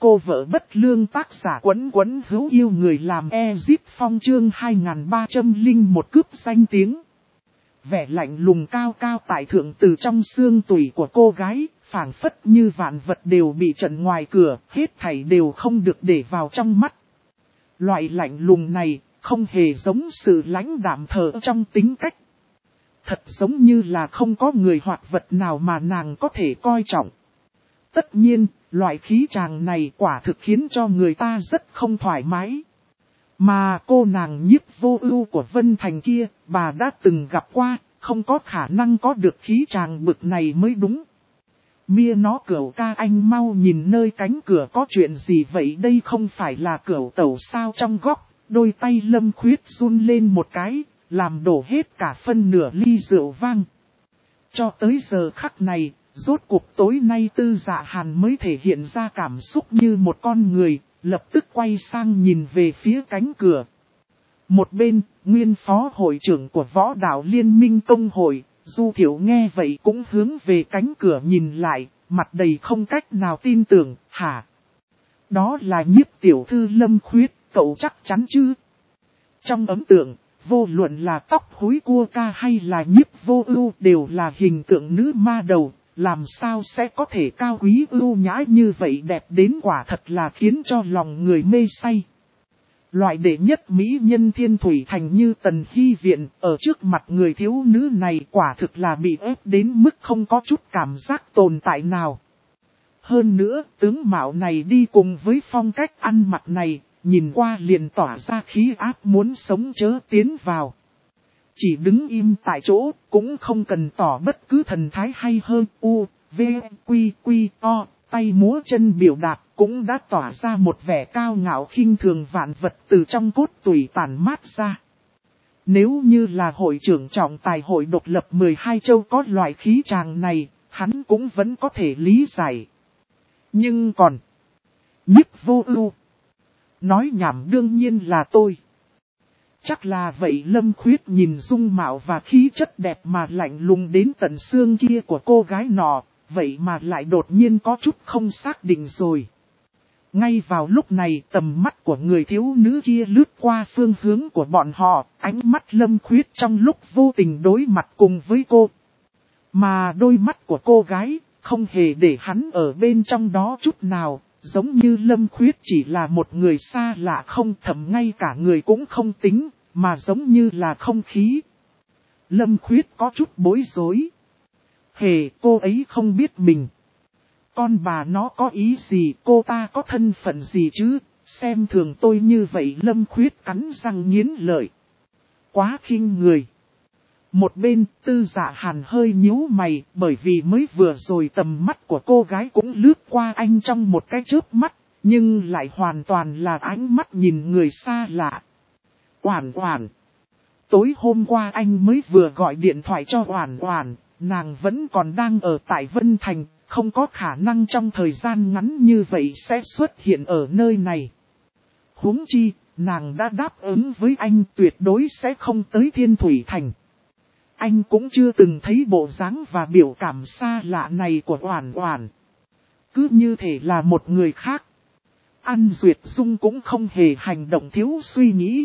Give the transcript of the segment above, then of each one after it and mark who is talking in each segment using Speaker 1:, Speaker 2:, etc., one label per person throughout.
Speaker 1: cô vợ bất lương tác giả Quấn Quấn hữu yêu người làm Ezip Phong chương 2301 cướp danh tiếng. Vẻ lạnh lùng cao cao tại thượng từ trong xương tủy của cô gái, phảng phất như vạn vật đều bị trận ngoài cửa, hết thảy đều không được để vào trong mắt. Loại lạnh lùng này không hề giống sự lãnh đạm thờ trong tính cách. Thật giống như là không có người hoặc vật nào mà nàng có thể coi trọng. Tất nhiên, loại khí chàng này quả thực khiến cho người ta rất không thoải mái. Mà cô nàng Nhiếp Vô Ưu của Vân Thành kia, bà đã từng gặp qua, không có khả năng có được khí chàng bực này mới đúng. Mia nó cửu ca anh mau nhìn nơi cánh cửa có chuyện gì vậy, đây không phải là cửu tẩu sao? Trong góc, đôi tay Lâm Khuyết run lên một cái, làm đổ hết cả phân nửa ly rượu vang. Cho tới giờ khắc này, rốt cuộc tối nay Tư Dạ Hàn mới thể hiện ra cảm xúc như một con người, lập tức quay sang nhìn về phía cánh cửa. Một bên, nguyên phó hội trưởng của Võ Đạo Liên minh Công hội, Du Thiểu nghe vậy cũng hướng về cánh cửa nhìn lại, mặt đầy không cách nào tin tưởng, hả? Đó là Nhiếp tiểu thư Lâm Khuyết, cậu chắc chắn chứ? Trong ấn tượng, vô luận là tóc húi cua ca hay là Nhiếp Vô Ưu đều là hình tượng nữ ma đầu, làm sao sẽ có thể cao quý ưu nhã như vậy, đẹp đến quả thật là khiến cho lòng người mê say. Loại đệ nhất mỹ nhân Thiên Thủy Thành như Tần Hy Viện, ở trước mặt người thiếu nữ này quả thực là bị ép đến mức không có chút cảm giác tồn tại nào. Hơn nữa, tướng mạo này đi cùng với phong cách ăn mặc này, nhìn qua liền tỏa ra khí áp muốn sống chớ tiến vào. Chỉ đứng im tại chỗ, cũng không cần tỏ bất cứ thần thái hay hơn, v, quy, o, tay múa chân biểu đạt, cũng đã tỏa ra một vẻ cao ngạo khinh thường vạn vật từ trong cốt tủy tản mát ra. Nếu như là hội trưởng trọng tài hội độc lập 12 châu có loại khí chàng này, hắn cũng vẫn có thể lý giải. Nhưng còn Nhiếp Vô Ưu, nói nhảm đương nhiên là tôi. Chắc là vậy. Lâm Khuyết nhìn dung mạo và khí chất đẹp mà lạnh lùng đến tận xương kia của cô gái nọ, vậy mà lại đột nhiên có chút không xác định rồi. Ngay vào lúc này tầm mắt của người thiếu nữ kia lướt qua phương hướng của bọn họ, ánh mắt Lâm Khuyết trong lúc vô tình đối mặt cùng với cô. Mà đôi mắt của cô gái không hề để hắn ở bên trong đó chút nào, giống như Lâm Khuyết chỉ là một người xa lạ, không thầm ngay cả người cũng không tính, mà giống như là không khí. Lâm Khuyết có chút bối rối. Hề, cô ấy không biết mình. Con bà nó có ý gì, cô ta có thân phận gì chứ, xem thường tôi như vậy. Lâm Khuyết cắn răng nghiến lợi. Quá khinh người. Một bên, Tư Dạ Hàn hơi nhíu mày, bởi vì mới vừa rồi tầm mắt của cô gái cũng lướt qua anh trong một cái chớp mắt, nhưng lại hoàn toàn là ánh mắt nhìn người xa lạ. Oản Oản. Tối hôm qua anh mới vừa gọi điện thoại cho Oản Oản, nàng vẫn còn đang ở tại Vân Thành, không có khả năng trong thời gian ngắn như vậy sẽ xuất hiện ở nơi này. Huống chi, nàng đã đáp ứng với anh tuyệt đối sẽ không tới Thiên Thủy Thành. Anh cũng chưa từng thấy bộ dáng và biểu cảm xa lạ này của Oản Oản. Cứ như thể là một người khác. An Duyệt Dung cũng không hề hành động thiếu suy nghĩ.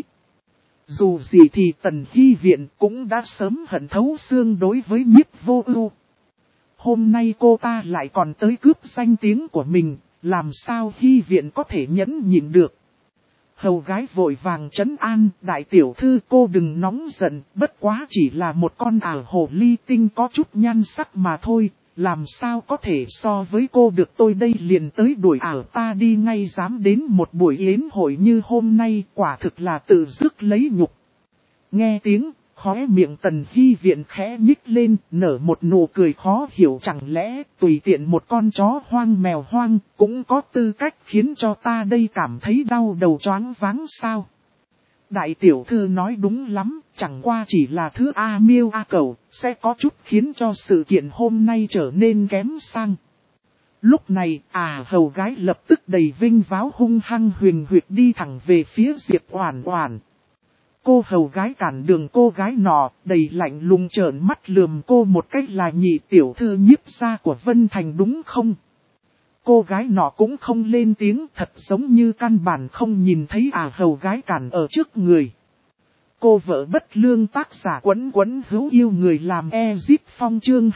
Speaker 1: Dù gì thì Tần Hy Viện cũng đã sớm hận thấu xương đối với Nhiếp Vô Ưu. Hôm nay cô ta lại còn tới cướp danh tiếng của mình, làm sao Hy Viện có thể nhẫn nhịn được. Hầu gái vội vàng trấn an, đại tiểu thư cô đừng nóng giận, bất quá chỉ là một con ảo hồ ly tinh có chút nhan sắc mà thôi, làm sao có thể so với cô được. Tôi đây liền tới đuổi ảo ta đi ngay, dám đến một buổi yến hội như hôm nay, quả thực là tự dứt lấy nhục. Nghe tiếng, khóe miệng Tần Hy Viện khẽ nhích lên, nở một nụ cười khó hiểu, chẳng lẽ tùy tiện một con chó hoang mèo hoang cũng có tư cách khiến cho ta đây cảm thấy đau đầu choáng váng sao? Đại tiểu thư nói đúng lắm, chẳng qua chỉ là thứ A miêu A cẩu, sẽ có chút khiến cho sự kiện hôm nay trở nên kém sang. Lúc này, hầu gái lập tức đầy vinh váo hung hăng huyền huyệt đi thẳng về phía Diệp Oản Oản. Cô hầu gái cản đường cô gái nọ, đầy lạnh lùng trợn mắt lườm cô một cách là nhị tiểu thư Nhiếp gia của Vân Thành đúng không? cô gái nọ cũng không lên tiếng, thật giống như căn bản không nhìn thấy hầu gái cản ở trước người. Cô vợ bất lương tác giả Quấn Quấn hữu yêu người làm Ezip Phong chương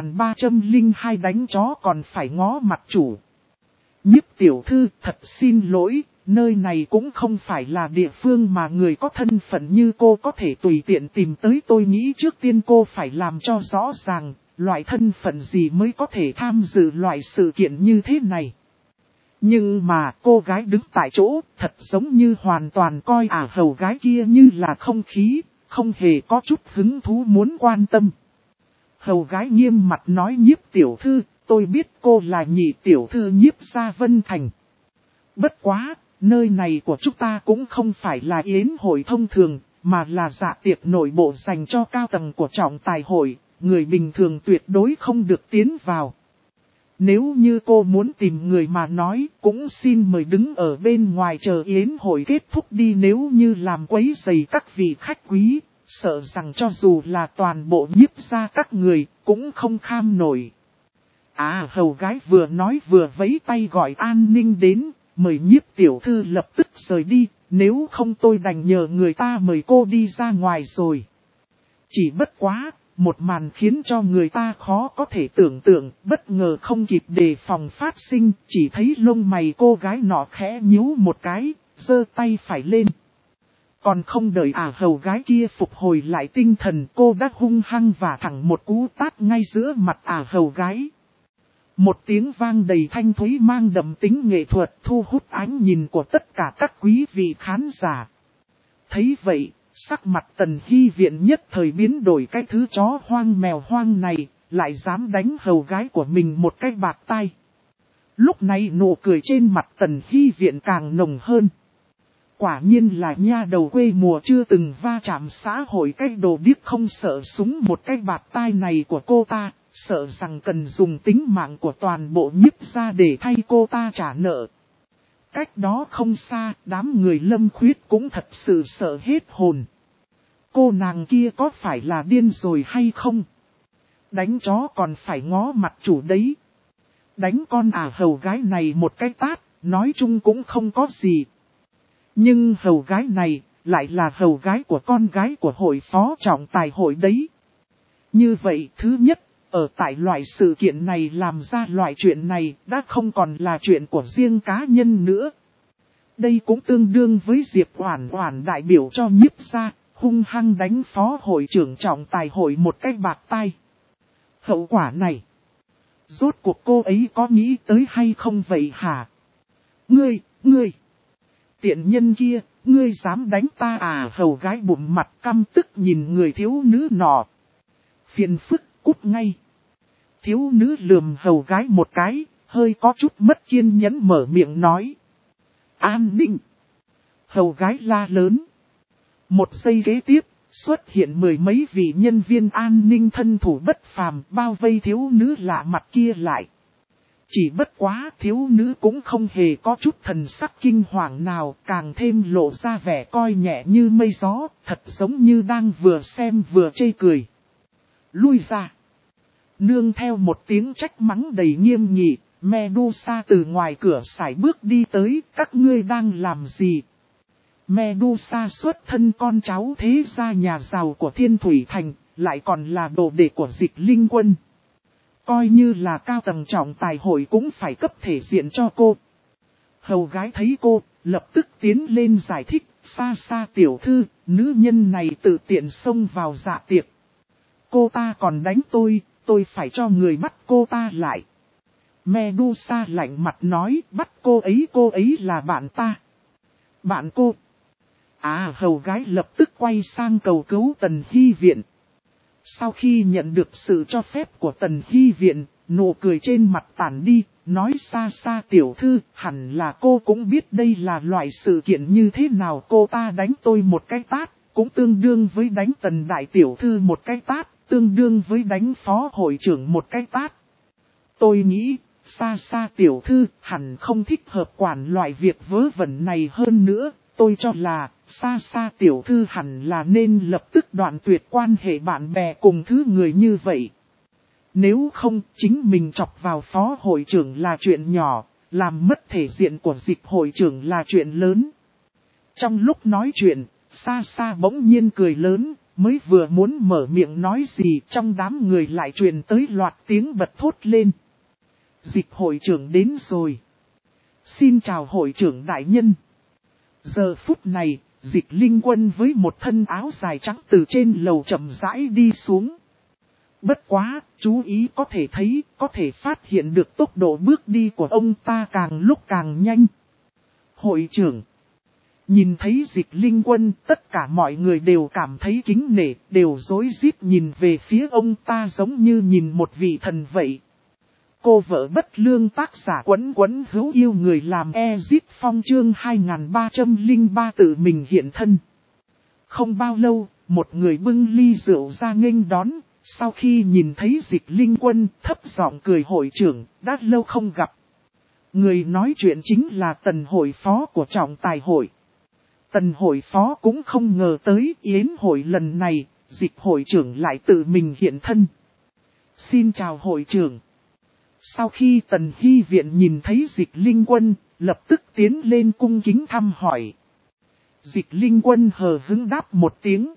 Speaker 1: 2302 đánh chó còn phải ngó mặt chủ. Nhiếp tiểu thư thật xin lỗi, nơi này cũng không phải là địa phương mà người có thân phận như cô có thể tùy tiện tìm tới. Tôi nghĩ trước tiên cô phải làm cho rõ ràng, loại thân phận gì mới có thể tham dự loại sự kiện như thế này. Nhưng mà cô gái đứng tại chỗ thật giống như hoàn toàn coi hầu gái kia như là không khí, không hề có chút hứng thú muốn quan tâm. Hầu gái nghiêm mặt nói nhiếp tiểu thư, tôi biết cô là nhị tiểu thư nhiếp gia Vân Thành. Bất quá, nơi này của chúng ta cũng không phải là yến hội thông thường, mà là dạ tiệc nội bộ dành cho cao tầng của trọng tài hội, người bình thường tuyệt đối không được tiến vào. Nếu như cô muốn tìm người mà nói, cũng xin mời đứng ở bên ngoài chờ yến hội kết thúc đi. Nếu như làm quấy rầy các vị khách quý, sợ rằng cho dù là toàn bộ nhiếp gia các người, cũng không kham nổi. Hầu gái vừa nói vừa vẫy tay gọi an ninh đến, mời nhiếp tiểu thư lập tức rời đi, nếu không tôi đành nhờ người ta mời cô đi ra ngoài rồi. Chỉ bất quá, một màn khiến cho người ta khó có thể tưởng tượng, bất ngờ không kịp đề phòng phát sinh, chỉ thấy lông mày cô gái nọ khẽ nhíu một cái, giơ tay phải lên. Còn không đợi hầu gái kia phục hồi lại tinh thần, cô đã hung hăng và thẳng một cú tát ngay giữa mặt hầu gái. Một tiếng vang đầy thanh thúy mang đậm tính nghệ thuật thu hút ánh nhìn của tất cả các quý vị khán giả. Thấy vậy, sắc mặt Tần Hy Viện nhất thời biến đổi, cái thứ chó hoang mèo hoang này, lại dám đánh hầu gái của mình một cái bạt tai. Lúc này nụ cười trên mặt Tần Hy Viện càng nồng hơn. Quả nhiên là nha đầu quê mùa chưa từng va chạm xã hội, cái đồ điếc không sợ súng một cái bạt tai này của cô ta, sợ rằng cần dùng tính mạng của toàn bộ nhiếp gia để thay cô ta trả nợ. Cách đó không xa, đám người Lâm Khuyết cũng thật sự sợ hết hồn. Cô nàng kia có phải là điên rồi hay không? Đánh chó còn phải ngó mặt chủ đấy. Đánh con hầu gái này một cái tát, nói chung cũng không có gì. Nhưng hầu gái này, lại là hầu gái của con gái của hội phó trọng tài hội đấy. Như vậy, thứ nhất, ở tại loại sự kiện này làm ra loại chuyện này đã không còn là chuyện của riêng cá nhân nữa. Đây cũng tương đương với Diệp Oản Oản đại biểu cho nhiếp gia, hung hăng đánh phó hội trưởng trọng tài hội một cái bạt tai. Hậu quả này, rốt cuộc cô ấy có nghĩ tới hay không vậy hả? Ngươi, tiện nhân kia, ngươi dám đánh ta hầu gái bụng mặt căm tức nhìn người thiếu nữ nọ. Phiền phức, cút ngay. Thiếu nữ lườm hầu gái một cái, hơi có chút mất kiên nhẫn mở miệng nói. An ninh. Hầu gái la lớn. Một giây kế tiếp, xuất hiện mười mấy vị nhân viên an ninh thân thủ bất phàm bao vây thiếu nữ lạ mặt kia lại. Chỉ bất quá thiếu nữ cũng không hề có chút thần sắc kinh hoàng nào, càng thêm lộ ra vẻ coi nhẹ như mây gió, thật giống như đang vừa xem vừa chê cười. Lui ra. Nương theo một tiếng trách mắng đầy nghiêm nghị, Medusa từ ngoài cửa sải bước đi tới, các ngươi đang làm gì? Medusa xuất thân con cháu thế gia nhà giàu của Thiên Thủy Thành, lại còn là đồ đệ của Dịch Linh Quân. Coi như là cao tầng trọng tài hội cũng phải cấp thể diện cho cô. Hầu gái thấy cô, lập tức tiến lên giải thích, xa tiểu thư, nữ nhân này tự tiện xông vào dạ tiệc. Cô ta còn đánh tôi phải cho người bắt cô ta lại. Medusa lạnh mặt nói, bắt cô ấy là bạn ta. Bạn cô. Hầu gái lập tức quay sang cầu cứu Tần Hy Viện. Sau khi nhận được sự cho phép của Tần Hy Viện, nụ cười trên mặt tản đi, nói xa tiểu thư, hẳn là cô cũng biết đây là loại sự kiện như thế nào. Cô ta đánh tôi một cái tát, cũng tương đương với đánh Tần đại tiểu thư một cái tát, tương đương với đánh phó hội trưởng một cái tát. Tôi nghĩ, xa tiểu thư hẳn không thích hợp quản loại việc vớ vẩn này hơn nữa. Tôi cho là, xa tiểu thư hẳn là nên lập tức đoạn tuyệt quan hệ bạn bè cùng thứ người như vậy. Nếu không, chính mình chọc vào phó hội trưởng là chuyện nhỏ, làm mất thể diện của dịch hội trưởng là chuyện lớn. Trong lúc nói chuyện, xa xa bỗng nhiên cười lớn, mới vừa muốn mở miệng nói gì trong đám người lại truyền tới loạt tiếng bật thốt lên. Dịch hội trưởng đến rồi. Xin chào hội trưởng đại nhân. Giờ phút này, Dịch Linh Quân với một thân áo dài trắng từ trên lầu chậm rãi đi xuống. Bất quá, chú ý có thể thấy, có thể phát hiện được tốc độ bước đi của ông ta càng lúc càng nhanh. Hội trưởng. Nhìn thấy Dịch Linh Quân, tất cả mọi người đều cảm thấy kính nể, đều rối rít nhìn về phía ông ta giống như nhìn một vị thần vậy. Cô vợ bất lương tác giả Quấn Quấn hữu yêu người làm Ezit Phong chương 2303 tự mình hiện thân. Không bao lâu, một người bưng ly rượu ra nghênh đón, sau khi nhìn thấy Dịch Linh Quân thấp giọng cười hội trưởng, đã lâu không gặp. Người nói chuyện chính là Tần hội phó của trọng tài hội. Tần hội phó cũng không ngờ tới yến hội lần này, Dịch hội trưởng lại tự mình hiện thân. Xin chào hội trưởng. Sau khi Tần Hy Viện nhìn thấy Dịch Linh Quân, lập tức tiến lên cung kính thăm hỏi. Dịch Linh Quân hờ hững đáp một tiếng.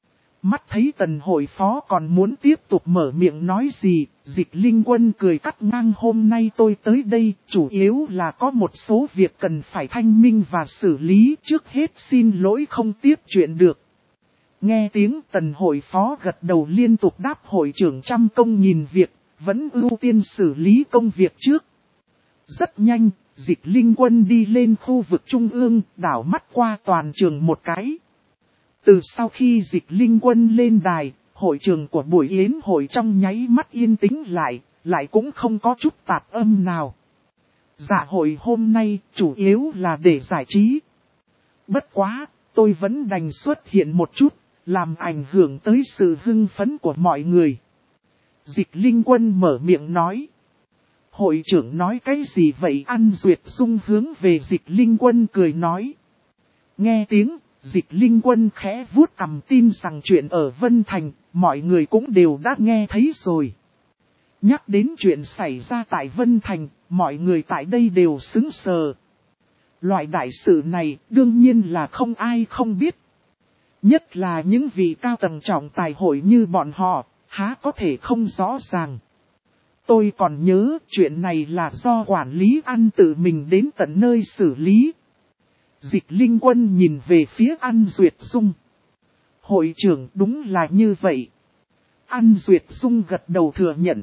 Speaker 1: Mắt thấy Tần hội phó còn muốn tiếp tục mở miệng nói gì, Dịch Linh Quân cười cắt ngang hôm nay tôi tới đây, chủ yếu là có một số việc cần phải thanh minh và xử lý, trước hết xin lỗi không tiếp chuyện được. Nghe tiếng Tần hội phó gật đầu liên tục đáp hội trưởng trăm công nghìn việc, vẫn ưu tiên xử lý công việc trước. Rất nhanh, Dịch Linh Quân đi lên khu vực trung ương, đảo mắt qua toàn trường một cái. Từ sau khi Dịch Linh Quân lên đài, hội trường của buổi yến hội trong nháy mắt yên tĩnh lại cũng không có chút tạp âm nào. Dạ hội hôm nay chủ yếu là để giải trí. Bất quá, tôi vẫn đành xuất hiện một chút, làm ảnh hưởng tới sự hưng phấn của mọi người. Dịch Linh Quân mở miệng nói. Hội trưởng nói cái gì vậy? An Duyệt Dung hướng về Dịch Linh Quân cười nói. Nghe tiếng, Dịch Linh Quân khẽ vuốt cằm tin rằng chuyện ở Vân Thành, mọi người cũng đều đã nghe thấy rồi. Nhắc đến chuyện xảy ra tại Vân Thành, mọi người tại đây đều sững sờ. Loại đại sự này đương nhiên là không ai không biết. Nhất là những vị cao tầng trọng tài hội như bọn họ, há có thể không rõ ràng. Tôi còn nhớ chuyện này là do quản lý An tự mình đến tận nơi xử lý. Dịch Linh Quân nhìn về phía An Duyệt Dung. Hội trưởng đúng là như vậy. An Duyệt Dung gật đầu thừa nhận.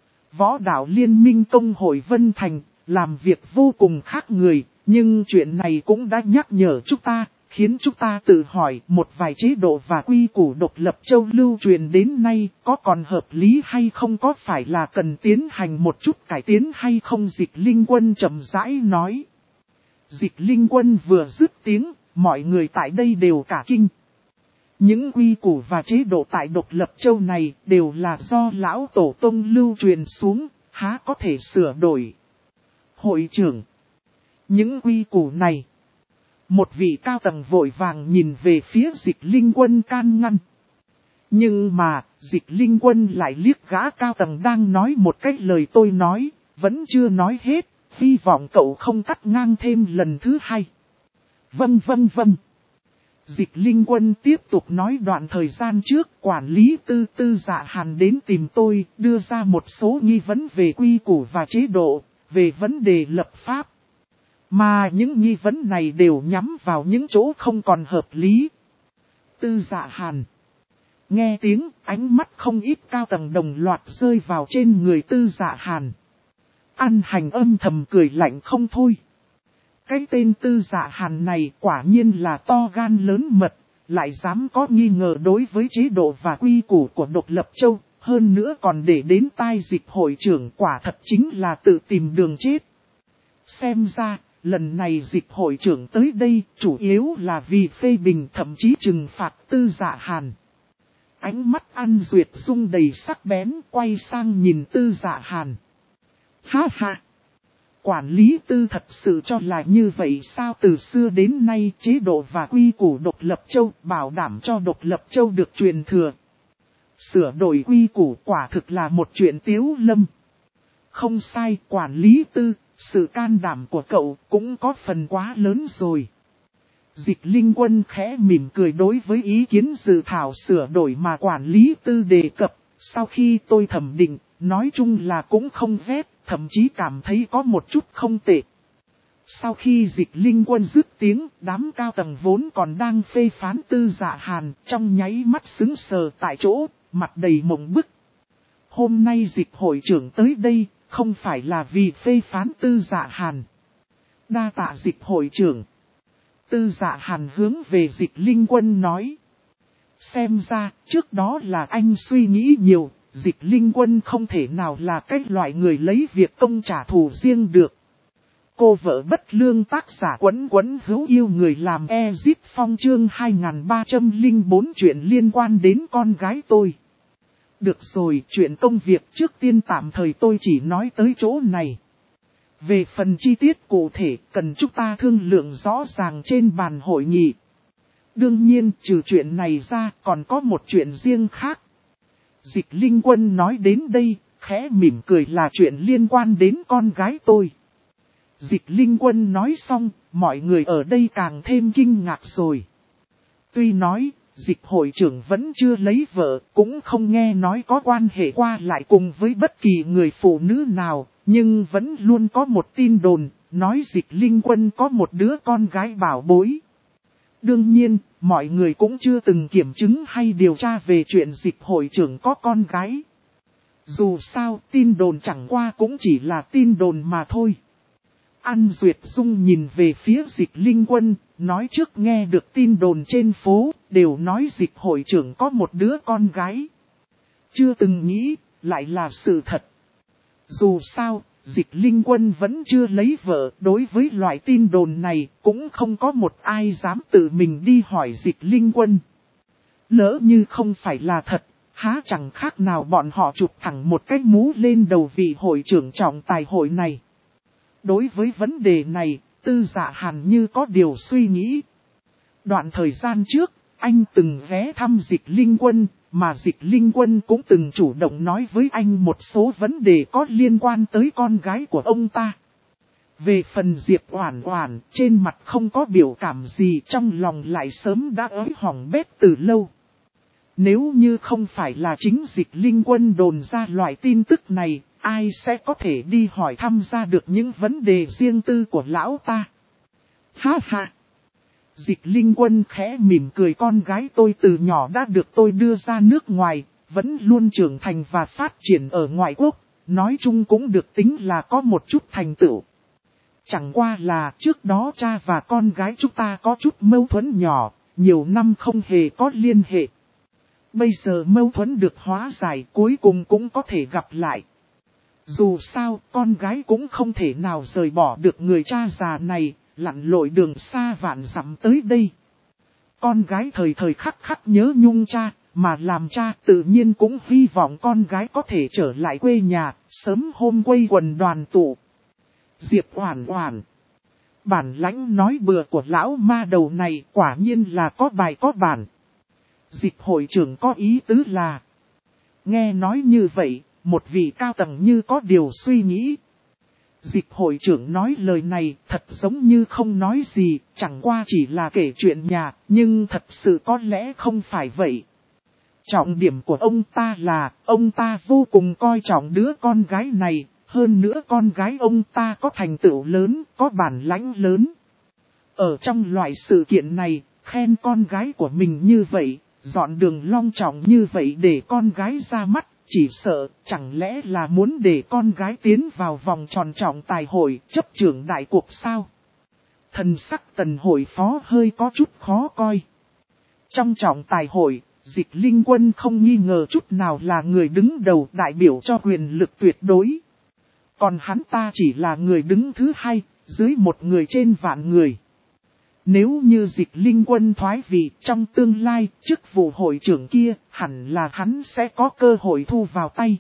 Speaker 1: Võ đạo Liên minh Công hội Vân Thành, làm việc vô cùng khác người, nhưng chuyện này cũng đã nhắc nhở chúng ta, khiến chúng ta tự hỏi một vài chế độ và quy củ độc lập châu lưu truyền đến nay có còn hợp lý hay không, có phải là cần tiến hành một chút cải tiến hay không. Dịch Linh Quân chậm rãi nói. Dịch Linh Quân vừa dứt tiếng, mọi người tại đây đều cả kinh. Những quy củ và chế độ tại độc lập châu này đều là do lão tổ tông lưu truyền xuống, há có thể sửa đổi. Hội trưởng, những quy củ này. Một vị cao tầng vội vàng nhìn về phía Dịch Linh Quân can ngăn. Nhưng mà, Dịch Linh Quân lại liếc gã cao tầng đang nói một cách lời tôi nói, vẫn chưa nói hết, hy vọng cậu không cắt ngang thêm lần thứ hai. Vâng. Dịch Linh Quân tiếp tục nói đoạn thời gian trước, quản lý Tư Dạ Hàn đến tìm tôi, đưa ra một số nghi vấn về quy củ và chế độ, về vấn đề lập pháp. Mà những nghi vấn này đều nhắm vào những chỗ không còn hợp lý. Tư Dạ Hàn. Nghe tiếng, ánh mắt không ít cao tầng đồng loạt rơi vào trên người Tư Dạ Hàn. An Hành âm thầm cười lạnh không thôi. Cái tên Tư Dạ Hàn này quả nhiên là to gan lớn mật, lại dám có nghi ngờ đối với chế độ và quy củ của độc lập châu, hơn nữa còn để đến tai Dịch hội trưởng, quả thật chính là tự tìm đường chết. Xem ra, lần này Dịch hội trưởng tới đây chủ yếu là vì phê bình thậm chí trừng phạt Tư Dạ Hàn. Ánh mắt An Duyệt Dung đầy sắc bén, quay sang nhìn Tư Dạ Hàn. Ha ha! Quản lý Tư thật sự cho là như vậy sao? Từ xưa đến nay chế độ và quy củ độc lập châu bảo đảm cho độc lập châu được truyền thừa. Sửa đổi quy củ quả thực là một chuyện tiếu lâm. Không sai, quản lý Tư, sự can đảm của cậu cũng có phần quá lớn rồi. Dịch Linh Quân khẽ mỉm cười đối với ý kiến dự thảo sửa đổi mà quản lý Tư đề cập. Sau khi tôi thẩm định, nói chung là cũng không ghét, thậm chí cảm thấy có một chút không tệ. Sau khi Dịch Linh Quân dứt tiếng, đám cao tầng vốn còn đang phê phán Tư Dạ Hàn, trong nháy mắt sững sờ tại chỗ, mặt đầy mộng bức. Hôm nay Dịch hội trưởng tới đây, không phải là vì phê phán Tư Dạ Hàn. Đa tạ Dịch hội trưởng. Tư Dạ Hàn hướng về Dịch Linh Quân nói. Xem ra, trước đó là anh suy nghĩ nhiều, Dịch Linh Quân không thể nào là cái loại người lấy việc công trả thù riêng được. Cô vợ bất lương tác giả Quấn Quấn hữu yêu người làm Ezip Phong chương 2304 chuyện liên quan đến con gái tôi. Được rồi, chuyện công việc trước tiên tạm thời tôi chỉ nói tới chỗ này. Về phần chi tiết cụ thể cần chúng ta thương lượng rõ ràng trên bàn hội nghị. Đương nhiên, trừ chuyện này ra còn có một chuyện riêng khác. Dịch Linh Quân nói đến đây, khẽ mỉm cười là chuyện liên quan đến con gái tôi. Dịch Linh Quân nói xong, mọi người ở đây càng thêm kinh ngạc rồi. Tuy nói, Dịch hội trưởng vẫn chưa lấy vợ, cũng không nghe nói có quan hệ qua lại cùng với bất kỳ người phụ nữ nào, nhưng vẫn luôn có một tin đồn, nói Dịch Linh Quân có một đứa con gái bảo bối. Đương nhiên, mọi người cũng chưa từng kiểm chứng hay điều tra về chuyện Dịch hội trưởng có con gái. Dù sao, tin đồn chẳng qua cũng chỉ là tin đồn mà thôi. An Duyệt Dung nhìn về phía Dịch Linh Quân, nói trước nghe được tin đồn trên phố, đều nói Dịch hội trưởng có một đứa con gái. Chưa từng nghĩ, lại là sự thật. Dù sao, Dịch Linh Quân vẫn chưa lấy vợ, đối với loại tin đồn này, cũng không có một ai dám tự mình đi hỏi Dịch Linh Quân. Lỡ như không phải là thật, há chẳng khác nào bọn họ chụp thẳng một cái mũ lên đầu vị hội trưởng trọng tài hội này. Đối với vấn đề này, Tư Dạ Hàn như có điều suy nghĩ. Đoạn thời gian trước, anh từng ghé thăm Dịch Linh Quân, mà Dịch Linh Quân cũng từng chủ động nói với anh một số vấn đề có liên quan tới con gái của ông ta. Về phần Diệp Oản Oản, trên mặt không có biểu cảm gì, trong lòng lại sớm đã ới hỏng bét từ lâu. Nếu như không phải là chính Dịch Linh Quân đồn ra loại tin tức này, ai sẽ có thể đi hỏi thăm ra được những vấn đề riêng tư của lão ta? Ha ha! Dịch Linh Quân khẽ mỉm cười, con gái tôi từ nhỏ đã được tôi đưa ra nước ngoài, vẫn luôn trưởng thành và phát triển ở ngoại quốc, nói chung cũng được tính là có một chút thành tựu. Chẳng qua là trước đó cha và con gái chúng ta có chút mâu thuẫn nhỏ, nhiều năm không hề có liên hệ. Bây giờ mâu thuẫn được hóa giải, cuối cùng cũng có thể gặp lại. Dù sao, con gái cũng không thể nào rời bỏ được người cha già này, lặn lội đường xa vạn dặm tới đây. Con gái thời thời khắc khắc nhớ nhung cha, mà làm cha tự nhiên cũng hy vọng con gái có thể trở lại quê nhà, sớm hôm quây quần đoàn tụ. Diệp Oản Oản, bản lãnh nói bừa của lão ma đầu này quả nhiên là có bài có bản. Dịch hội trưởng có ý tứ là, nghe nói như vậy, một vị cao tầng như có điều suy nghĩ. Dịch hội trưởng nói lời này thật giống như không nói gì, chẳng qua chỉ là kể chuyện nhà, nhưng thật sự có lẽ không phải vậy. Trọng điểm của ông ta là, ông ta vô cùng coi trọng đứa con gái này, hơn nữa con gái ông ta có thành tựu lớn, có bản lãnh lớn. Ở trong loại sự kiện này, khen con gái của mình như vậy, dọn đường long trọng như vậy để con gái ra mắt. Chỉ sợ, chẳng lẽ là muốn để con gái tiến vào vòng tròn trọng tài hội, chấp trưởng đại cuộc sao? Thần sắc Tần hội phó hơi có chút khó coi. Trong trọng tài hội, Dịch Linh Quân không nghi ngờ chút nào là người đứng đầu đại biểu cho quyền lực tuyệt đối. Còn hắn ta chỉ là người đứng thứ hai, dưới một người trên vạn người. Nếu như Dịch Linh Quân thoái vị trong tương lai, chức vụ hội trưởng kia, hẳn là hắn sẽ có cơ hội thu vào tay.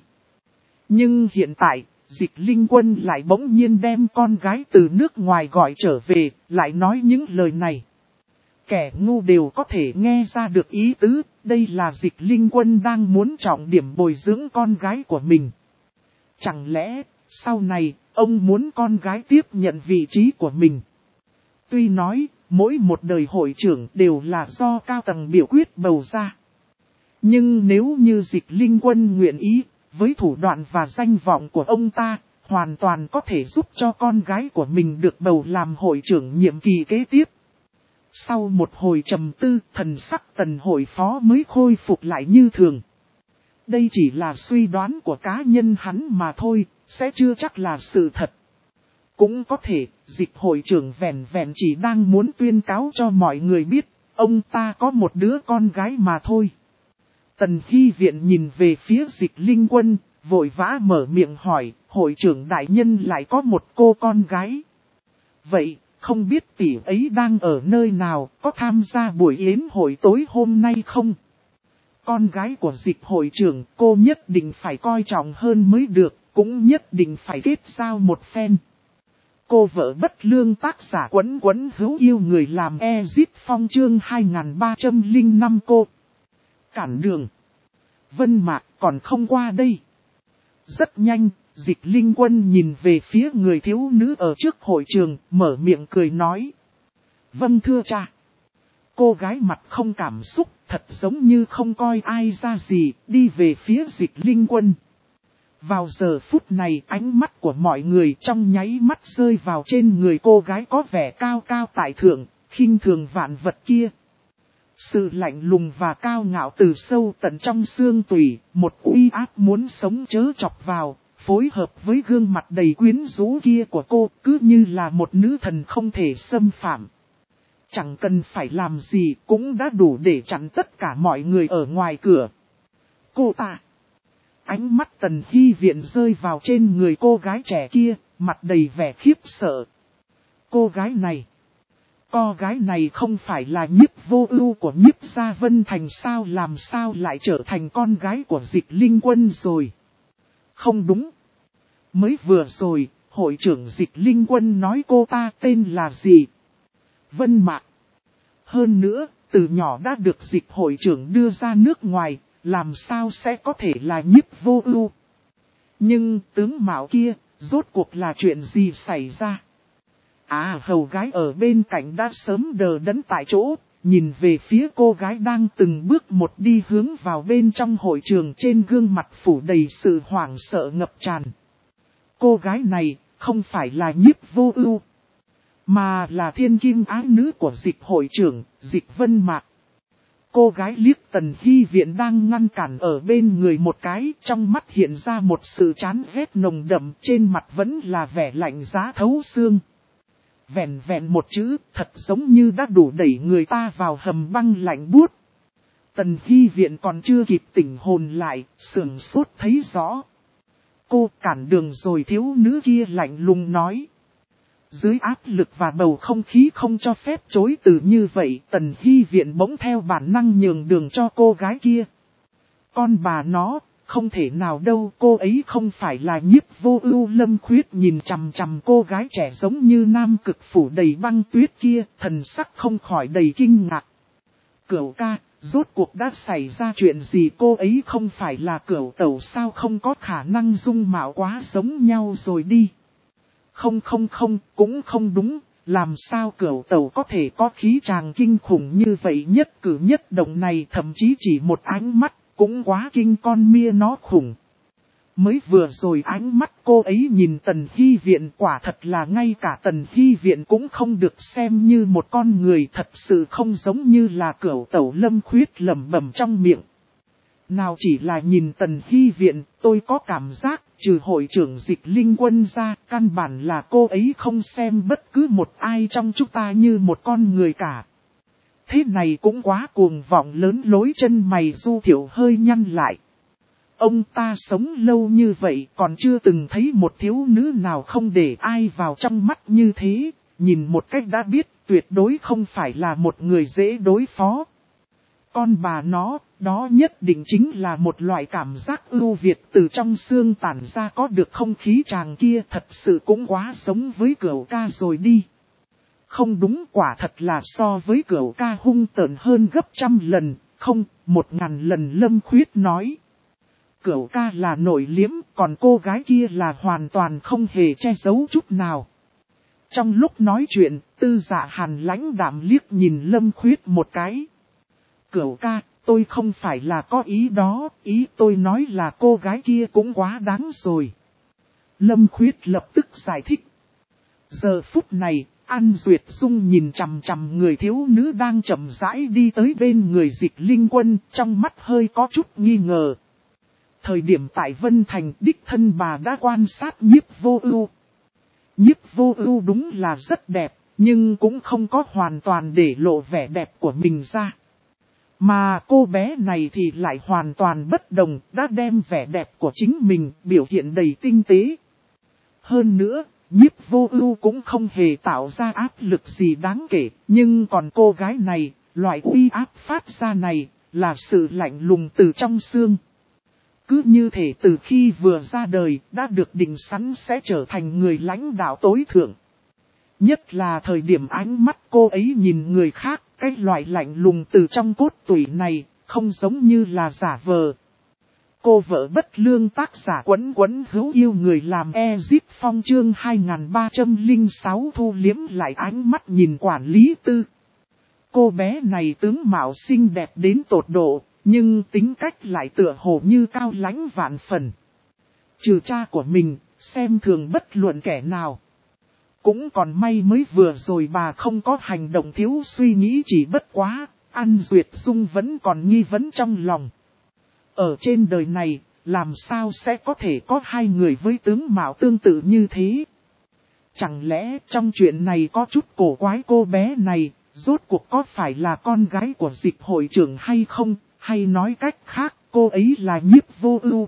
Speaker 1: Nhưng hiện tại, Dịch Linh Quân lại bỗng nhiên đem con gái từ nước ngoài gọi trở về, lại nói những lời này. Kẻ ngu đều có thể nghe ra được ý tứ, đây là Dịch Linh Quân đang muốn trọng điểm bồi dưỡng con gái của mình. Chẳng lẽ, sau này, ông muốn con gái tiếp nhận vị trí của mình? Tuy nói, mỗi một đời hội trưởng đều là do cao tầng biểu quyết bầu ra. Nhưng nếu như Dịch Linh Quân nguyện ý, với thủ đoạn và danh vọng của ông ta, hoàn toàn có thể giúp cho con gái của mình được bầu làm hội trưởng nhiệm kỳ kế tiếp. Sau một hồi trầm tư, thần sắc Tần hội phó mới khôi phục lại như thường. Đây chỉ là suy đoán của cá nhân hắn mà thôi, sẽ chưa chắc là sự thật. Cũng có thể, Dịch hội trưởng vẹn vẹn chỉ đang muốn tuyên cáo cho mọi người biết, ông ta có một đứa con gái mà thôi. Tần Hy Viện nhìn về phía Dịch Linh Quân, vội vã mở miệng hỏi, hội trưởng đại nhân lại có một cô con gái. Vậy, không biết tỷ ấy đang ở nơi nào, có tham gia buổi yến hội tối hôm nay không? Con gái của Dịch hội trưởng, cô nhất định phải coi trọng hơn mới được, cũng nhất định phải kết giao một phen. Cô vợ bất lương tác giả Quấn Quấn hữu yêu người làm Ezit Phong chương 2305 cô. Cản đường. Vân Mạc còn không qua đây. Rất nhanh, Dịch Linh Quân nhìn về phía người thiếu nữ ở trước hội trường, mở miệng cười nói. Vâng thưa cha. Cô gái mặt không cảm xúc, thật giống như không coi ai ra gì, đi về phía Dịch Linh Quân. Vào giờ phút này ánh mắt của mọi người trong nháy mắt rơi vào trên người cô gái có vẻ cao cao tại thượng, khinh thường vạn vật kia. Sự lạnh lùng và cao ngạo từ sâu tận trong xương tủy, một uy áp muốn sống chớ chọc vào, phối hợp với gương mặt đầy quyến rũ kia của cô cứ như là một nữ thần không thể xâm phạm. Chẳng cần phải làm gì cũng đã đủ để chặn tất cả mọi người ở ngoài cửa. Cô ta. Ánh mắt Tần Hy Viện rơi vào trên người cô gái trẻ kia, mặt đầy vẻ khiếp sợ. Cô gái này. Cô gái này không phải là Nhiếp Vô Ưu của Nhiếp Gia Vân Thành sao, làm sao lại trở thành con gái của Dịch Linh Quân rồi? Không đúng. Mới vừa rồi, hội trưởng Dịch Linh Quân nói cô ta tên là gì? Vân Mạc. Hơn nữa, từ nhỏ đã được Dịch hội trưởng đưa ra nước ngoài, làm sao sẽ có thể là Nhiếp Vô Ưu? Nhưng tướng mạo kia, rốt cuộc là chuyện gì xảy ra? Hầu gái ở bên cạnh đã sớm đờ đẫn tại chỗ, nhìn về phía cô gái đang từng bước một đi hướng vào bên trong hội trường, trên gương mặt phủ đầy sự hoảng sợ ngập tràn. Cô gái này không phải là Nhiếp Vô Ưu, mà là thiên kim ái nữ của Dịch hội trưởng, Dịch Vân Mạc. Cô gái liếc Tần Hy Viện đang ngăn cản ở bên người một cái, trong mắt hiện ra một sự chán ghét nồng đậm, trên mặt vẫn là vẻ lạnh giá thấu xương. Vẹn vẹn một chữ, thật giống như đã đủ đẩy người ta vào hầm băng lạnh buốt. Tần Hy Viện còn chưa kịp tỉnh hồn lại, sửng sốt thấy rõ. Cô cản đường rồi, thiếu nữ kia lạnh lùng nói. Dưới áp lực và bầu không khí không cho phép chối từ như vậy, Tần Hy Viện bỗng theo bản năng nhường đường cho cô gái kia. Con bà nó, không thể nào đâu, cô ấy không phải là Nhiếp Vô Ưu. Lâm Khuyết nhìn chằm chằm cô gái trẻ giống như nam cực phủ đầy băng tuyết kia, thần sắc không khỏi đầy kinh ngạc. Cửu ca, rốt cuộc đã xảy ra chuyện gì? Cô ấy không phải là Cửu tẩu sao? Không có khả năng dung mạo quá giống nhau rồi đi. Không, cũng không đúng, làm sao Cửu tẩu có thể có khí tràng kinh khủng như vậy? Nhất cử nhất động này thậm chí chỉ một ánh mắt, cũng quá kinh con mia nó khủng. Mới vừa rồi ánh mắt cô ấy nhìn Tần Hy Viện, quả thật là ngay cả Tần Hy Viện cũng không được xem như một con người, thật sự không giống như là Cửu tẩu. Lâm Khuyết lẩm bẩm trong miệng. Nào chỉ là nhìn Tần Hy Viện, tôi có cảm giác, trừ hội trưởng Dịch Linh Quân ra, căn bản là cô ấy không xem bất cứ một ai trong chúng ta như một con người cả. Thế này cũng quá cuồng vọng lớn lối, chân mày Du Thiệu hơi nhăn lại. Ông ta sống lâu như vậy còn chưa từng thấy một thiếu nữ nào không để ai vào trong mắt như thế, nhìn một cách đã biết tuyệt đối không phải là một người dễ đối phó. Con bà nó, đó nhất định chính là một loại cảm giác ưu việt từ trong xương tản ra, có được không khí chàng kia thật sự cũng quá giống với Cửu ca rồi đi. Không đúng, quả thật là so với Cửu ca hung tợn hơn gấp trăm lần, Không, 1000 lần Lâm Khuyết nói. Cửu ca là nội liếm, còn cô gái kia là hoàn toàn không hề che giấu chút nào. Trong lúc nói chuyện, Tư Dạ Hàn lãnh đạm liếc nhìn Lâm Khuyết một cái. Cửu ca, tôi không phải là có ý đó, ý tôi nói là cô gái kia cũng quá đáng rồi. Lâm Khuyết lập tức giải thích. Giờ phút này, An Duyệt Dung nhìn chằm chằm người thiếu nữ đang chậm rãi đi tới bên người Dịch Linh Quân, trong mắt hơi có chút nghi ngờ. Thời điểm tại Vân Thành, đích thân bà đã quan sát Nhiếp Vô Ưu. Nhiếp Vô Ưu đúng là rất đẹp, nhưng cũng không có hoàn toàn để lộ vẻ đẹp của mình ra. Mà cô bé này thì lại hoàn toàn bất đồng, đã đem vẻ đẹp của chính mình biểu hiện đầy tinh tế. Hơn nữa, Nhiếp Vô Ưu cũng không hề tạo ra áp lực gì đáng kể, nhưng còn cô gái này, loại uy áp phát ra này, là sự lạnh lùng từ trong xương. Cứ như thể từ khi vừa ra đời, đã được định sẵn sẽ trở thành người lãnh đạo tối thượng. Nhất là thời điểm ánh mắt cô ấy nhìn người khác, cái loại lạnh lùng từ trong cốt tủy này, không giống như là giả vờ. Cô vợ bất lương tác giả Quấn Quấn hữu yêu người làm Ezip Phong chương 2306 thu liếm lại ánh mắt nhìn quản lý Tư. Cô bé này tướng mạo xinh đẹp đến tột độ, nhưng tính cách lại tựa hồ như cao lãnh vạn phần. Trừ cha của mình, xem thường bất luận kẻ nào. Cũng còn may mới vừa rồi bà không có hành động thiếu suy nghĩ chỉ bất quá, An Duyệt Dung vẫn còn nghi vấn trong lòng. Ở trên đời này, làm sao sẽ có thể có hai người với tướng mạo tương tự như thế? Chẳng lẽ trong chuyện này có chút cổ quái cô bé này, rốt cuộc có phải là con gái của Dịch hội trưởng hay không? Hay nói cách khác, cô ấy là Nhiếp Vô Ưu.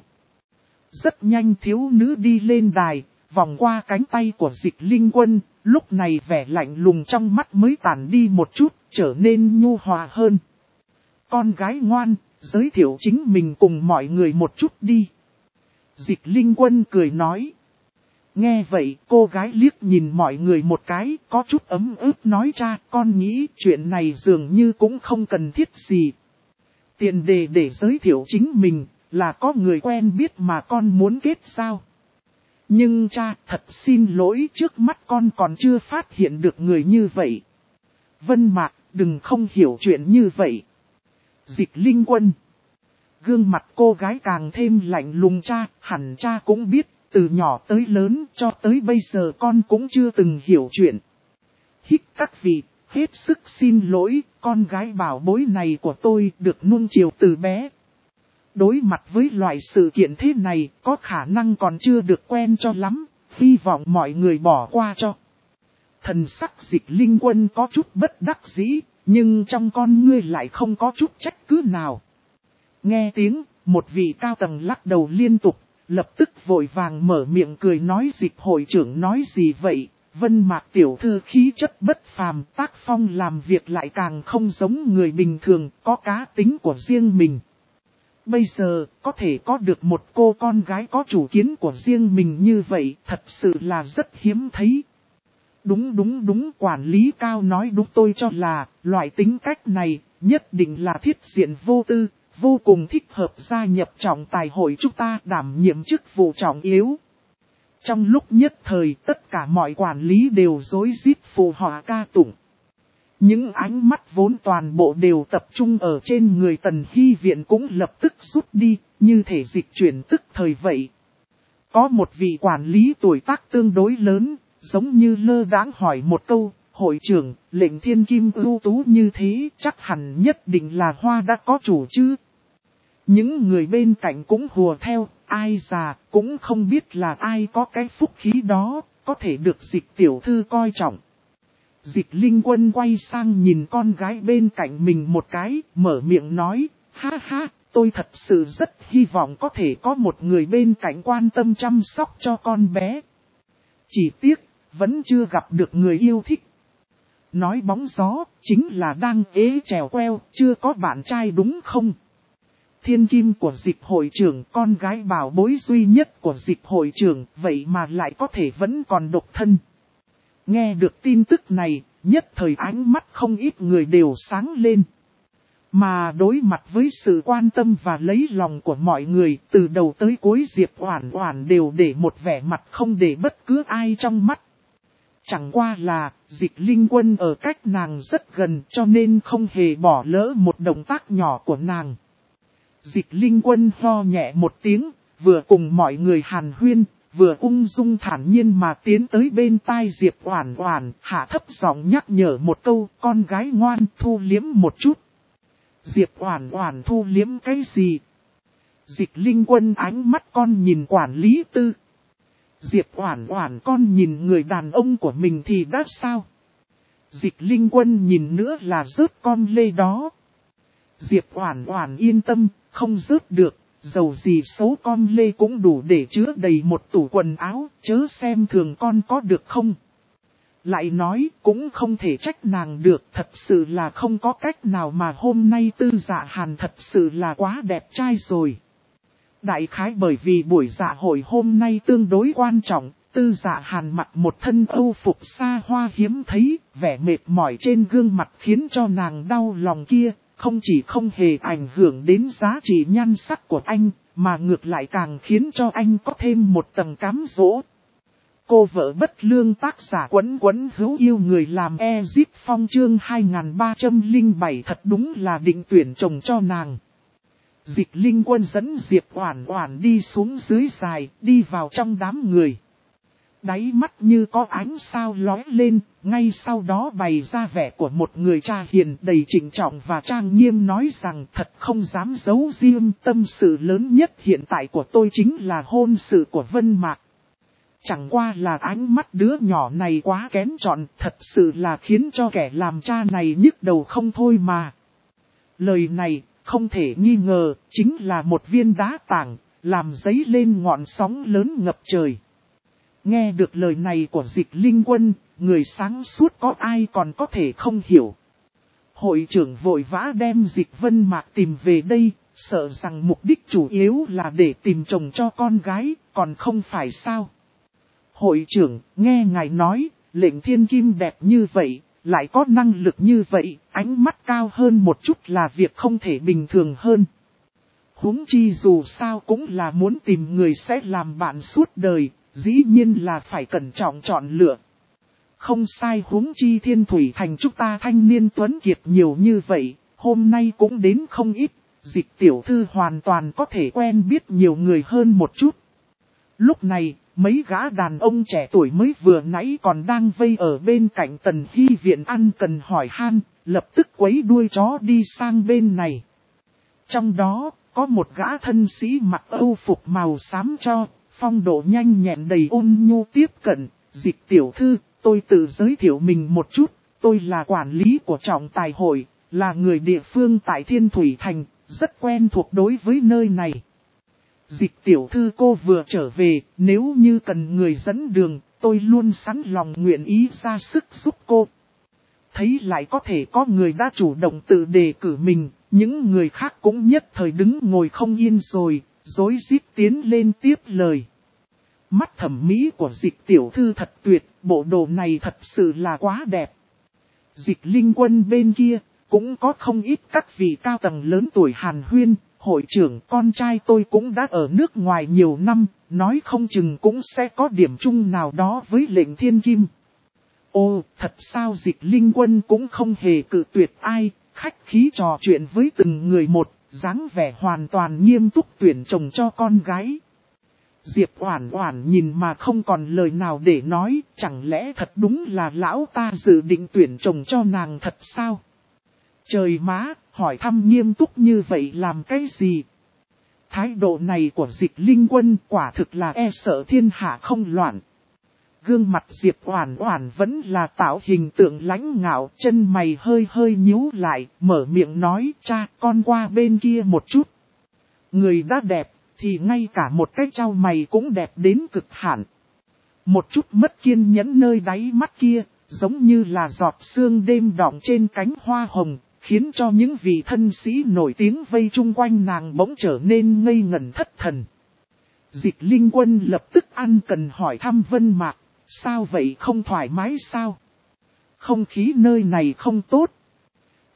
Speaker 1: Rất nhanh thiếu nữ đi lên đài, vòng qua cánh tay của Dịch Linh Quân, lúc này vẻ lạnh lùng trong mắt mới tản đi một chút, trở nên nhu hòa hơn. Con gái ngoan, giới thiệu chính mình cùng mọi người một chút đi. Dịch Linh Quân cười nói. Nghe vậy cô gái liếc nhìn mọi người một cái, có chút ấm ức nói cha, con nghĩ chuyện này dường như cũng không cần thiết gì. Tiền đề để giới thiệu chính mình, là có người quen biết mà con muốn kết giao. Nhưng cha, thật xin lỗi, trước mắt con còn chưa phát hiện được người như vậy. Vân Mạc, đừng không hiểu chuyện như vậy. Dịch Linh Quân. Gương mặt cô gái càng thêm lạnh lùng cha, hẳn cha cũng biết, từ nhỏ tới lớn cho tới bây giờ con cũng chưa từng hiểu chuyện. Hít các vị, hết sức xin lỗi, con gái bảo bối này của tôi được nuông chiều từ bé. Đối mặt với loại sự kiện thế này, có khả năng còn chưa được quen cho lắm, hy vọng mọi người bỏ qua cho. Thần sắc Dịch Linh Quân có chút bất đắc dĩ, nhưng trong con ngươi lại không có chút trách cứ nào. Nghe tiếng, một vị cao tầng lắc đầu liên tục, lập tức vội vàng mở miệng cười nói Dịch hội trưởng nói gì vậy, Vân Mạc tiểu thư khí chất bất phàm, tác phong làm việc lại càng không giống người bình thường, có cá tính của riêng mình. Bây giờ, có thể có được một cô con gái có chủ kiến của riêng mình như vậy, thật sự là rất hiếm thấy. Đúng, quản lý cao nói đúng, tôi cho là, loại tính cách này, nhất định là thiết diện vô tư, vô cùng thích hợp gia nhập trọng tài hội chúng ta đảm nhiệm chức vụ trọng yếu. Trong lúc nhất thời, tất cả mọi quản lý đều rối rít phù họa ca tụng. Những ánh mắt vốn toàn bộ đều tập trung ở trên người Tần Hy Viện cũng lập tức rút đi, như thể dịch chuyển tức thời vậy. Có một vị quản lý tuổi tác tương đối lớn, giống như lơ đãng hỏi một câu, hội trưởng, lệnh thiên kim ưu tú như thế, chắc hẳn nhất định là hoa đã có chủ chứ. Những người bên cạnh cũng hùa theo, ai già, cũng không biết là ai có cái phúc khí đó, có thể được Dịch tiểu thư coi trọng. Dịch Linh Quân quay sang nhìn con gái bên cạnh mình một cái, mở miệng nói, ha ha, tôi thật sự rất hy vọng có thể có một người bên cạnh quan tâm chăm sóc cho con bé. Chỉ tiếc, vẫn chưa gặp được người yêu thích. Nói bóng gió, chính là đang ế chèo queo, chưa có bạn trai đúng không? Thiên kim của Dịch hội trưởng, con gái bảo bối duy nhất của Dịch hội trưởng, vậy mà lại có thể vẫn còn độc thân. Nghe được tin tức này, nhất thời ánh mắt không ít người đều sáng lên. Mà đối mặt với sự quan tâm và lấy lòng của mọi người, từ đầu tới cuối Diệp Oản Oản đều để một vẻ mặt không để bất cứ ai trong mắt. Chẳng qua là, Dịch Linh Quân ở cách nàng rất gần cho nên không hề bỏ lỡ một động tác nhỏ của nàng. Dịch Linh Quân ho nhẹ một tiếng, vừa cùng mọi người hàn huyên, vừa ung dung thản nhiên mà tiến tới bên tai Diệp Oản Oản, hạ thấp giọng nhắc nhở một câu, con gái ngoan, thu liếm một chút. Diệp Oản Oản thu liếm cái gì? Dịch Linh Quân ánh mắt con nhìn quản lý Tư. Diệp Oản Oản con nhìn người đàn ông của mình thì đã sao? Dịch Linh Quân nhìn nữa là rớt con lê đó. Diệp Oản Oản yên tâm, không rớt được, dầu gì số con lê cũng đủ để chứa đầy một tủ quần áo, chớ xem thường con có được không? Lại nói cũng không thể trách nàng được, thật sự là không có cách nào mà hôm nay Tư Dạ Hàn thật sự là quá đẹp trai rồi. Đại khái bởi vì buổi dạ hội hôm nay tương đối quan trọng, Tư Dạ Hàn mặc một thân âu phục xa hoa hiếm thấy, vẻ mệt mỏi trên gương mặt khiến cho nàng đau lòng kia, không chỉ không hề ảnh hưởng đến giá trị nhan sắc của anh, mà ngược lại càng khiến cho anh có thêm một tầng cám dỗ. Cô vợ bất lương tác giả Quấn Quấn hữu yêu người làm Ezip Phong chương 2307 thật đúng là định tuyển chồng cho nàng. Dịch Linh Quân dẫn Diệp Oản Oản đi xuống dưới dài, đi vào trong đám người. Đáy mắt như có ánh sao lóe lên, ngay sau đó bày ra vẻ của một người cha hiền đầy trịnh trọng và trang nghiêm nói rằng thật không dám giấu riêng, tâm sự lớn nhất hiện tại của tôi chính là hôn sự của Vân Mạc. Chẳng qua là ánh mắt đứa nhỏ này quá kén chọn, thật sự là khiến cho kẻ làm cha này nhức đầu không thôi mà. Lời này, không thể nghi ngờ, chính là một viên đá tảng, làm dấy lên ngọn sóng lớn ngập trời. Nghe được lời này của Dịch Linh Quân, người sáng suốt có ai còn có thể không hiểu. Hội trưởng vội vã đem Dịch Vân Mạc tìm về đây, sợ rằng mục đích chủ yếu là để tìm chồng cho con gái, còn không phải sao. Hội trưởng, nghe ngài nói, lệnh thiên kim đẹp như vậy, lại có năng lực như vậy, ánh mắt cao hơn một chút là việc không thể bình thường hơn. Huống chi dù sao cũng là muốn tìm người sẽ làm bạn suốt đời, dĩ nhiên là phải cẩn trọng chọn lựa. Không sai, huống chi Thiên Thủy Thành chúng ta thanh niên tuấn kiệt nhiều như vậy, hôm nay cũng đến không ít, Dịch tiểu thư hoàn toàn có thể quen biết nhiều người hơn một chút. Lúc này, mấy gã đàn ông trẻ tuổi mới vừa nãy còn đang vây ở bên cạnh Tần Hy Viện ăn cần hỏi han, lập tức quấy đuôi chó đi sang bên này. Trong đó, có một gã thân sĩ mặc âu phục màu xám cho, phong độ nhanh nhẹn đầy ôn nhu tiếp cận, Dịch tiểu thư, tôi tự giới thiệu mình một chút, tôi là quản lý của trọng tài hội, là người địa phương tại Thiên Thủy Thành, rất quen thuộc đối với nơi này. Dịch tiểu thư cô vừa trở về, nếu như cần người dẫn đường, tôi luôn sẵn lòng nguyện ý ra sức giúp cô. Thấy lại có thể có người đã chủ động tự đề cử mình, những người khác cũng nhất thời đứng ngồi không yên rồi, rối rít tiến lên tiếp lời. Mắt thẩm mỹ của Dịch tiểu thư thật tuyệt, bộ đồ này thật sự là quá đẹp. Dịch Linh Quân bên kia, cũng có không ít các vị cao tầng lớn tuổi hàn huyên. Hội trưởng, con trai tôi cũng đã ở nước ngoài nhiều năm, nói không chừng cũng sẽ có điểm chung nào đó với lệnh thiên kim. Ồ, thật sao? Dịch Linh Quân cũng không hề cự tuyệt ai, khách khí trò chuyện với từng người một, dáng vẻ hoàn toàn nghiêm túc tuyển chồng cho con gái. Diệp Oản Oản nhìn mà không còn lời nào để nói, chẳng lẽ thật đúng là lão ta dự định tuyển chồng cho nàng thật sao? Trời má, hỏi thăm nghiêm túc như vậy làm cái gì? Thái độ này của Dịch Linh Quân quả thực là e sợ thiên hạ không loạn. Gương mặt Diệp Oản Oản vẫn là tạo hình tượng lãnh ngạo, chân mày hơi hơi nhíu lại, mở miệng nói, cha, con qua bên kia một chút. Người đã đẹp, thì ngay cả một cái trao mày cũng đẹp đến cực hạn. Một chút mất kiên nhẫn nơi đáy mắt kia, giống như là giọt sương đêm đọng trên cánh hoa hồng, khiến cho những vị thân sĩ nổi tiếng vây chung quanh nàng bỗng trở nên ngây ngẩn thất thần. Dịch Linh Quân lập tức ăn cần hỏi thăm Vân Mạc, sao vậy, không thoải mái sao? Không khí nơi này không tốt.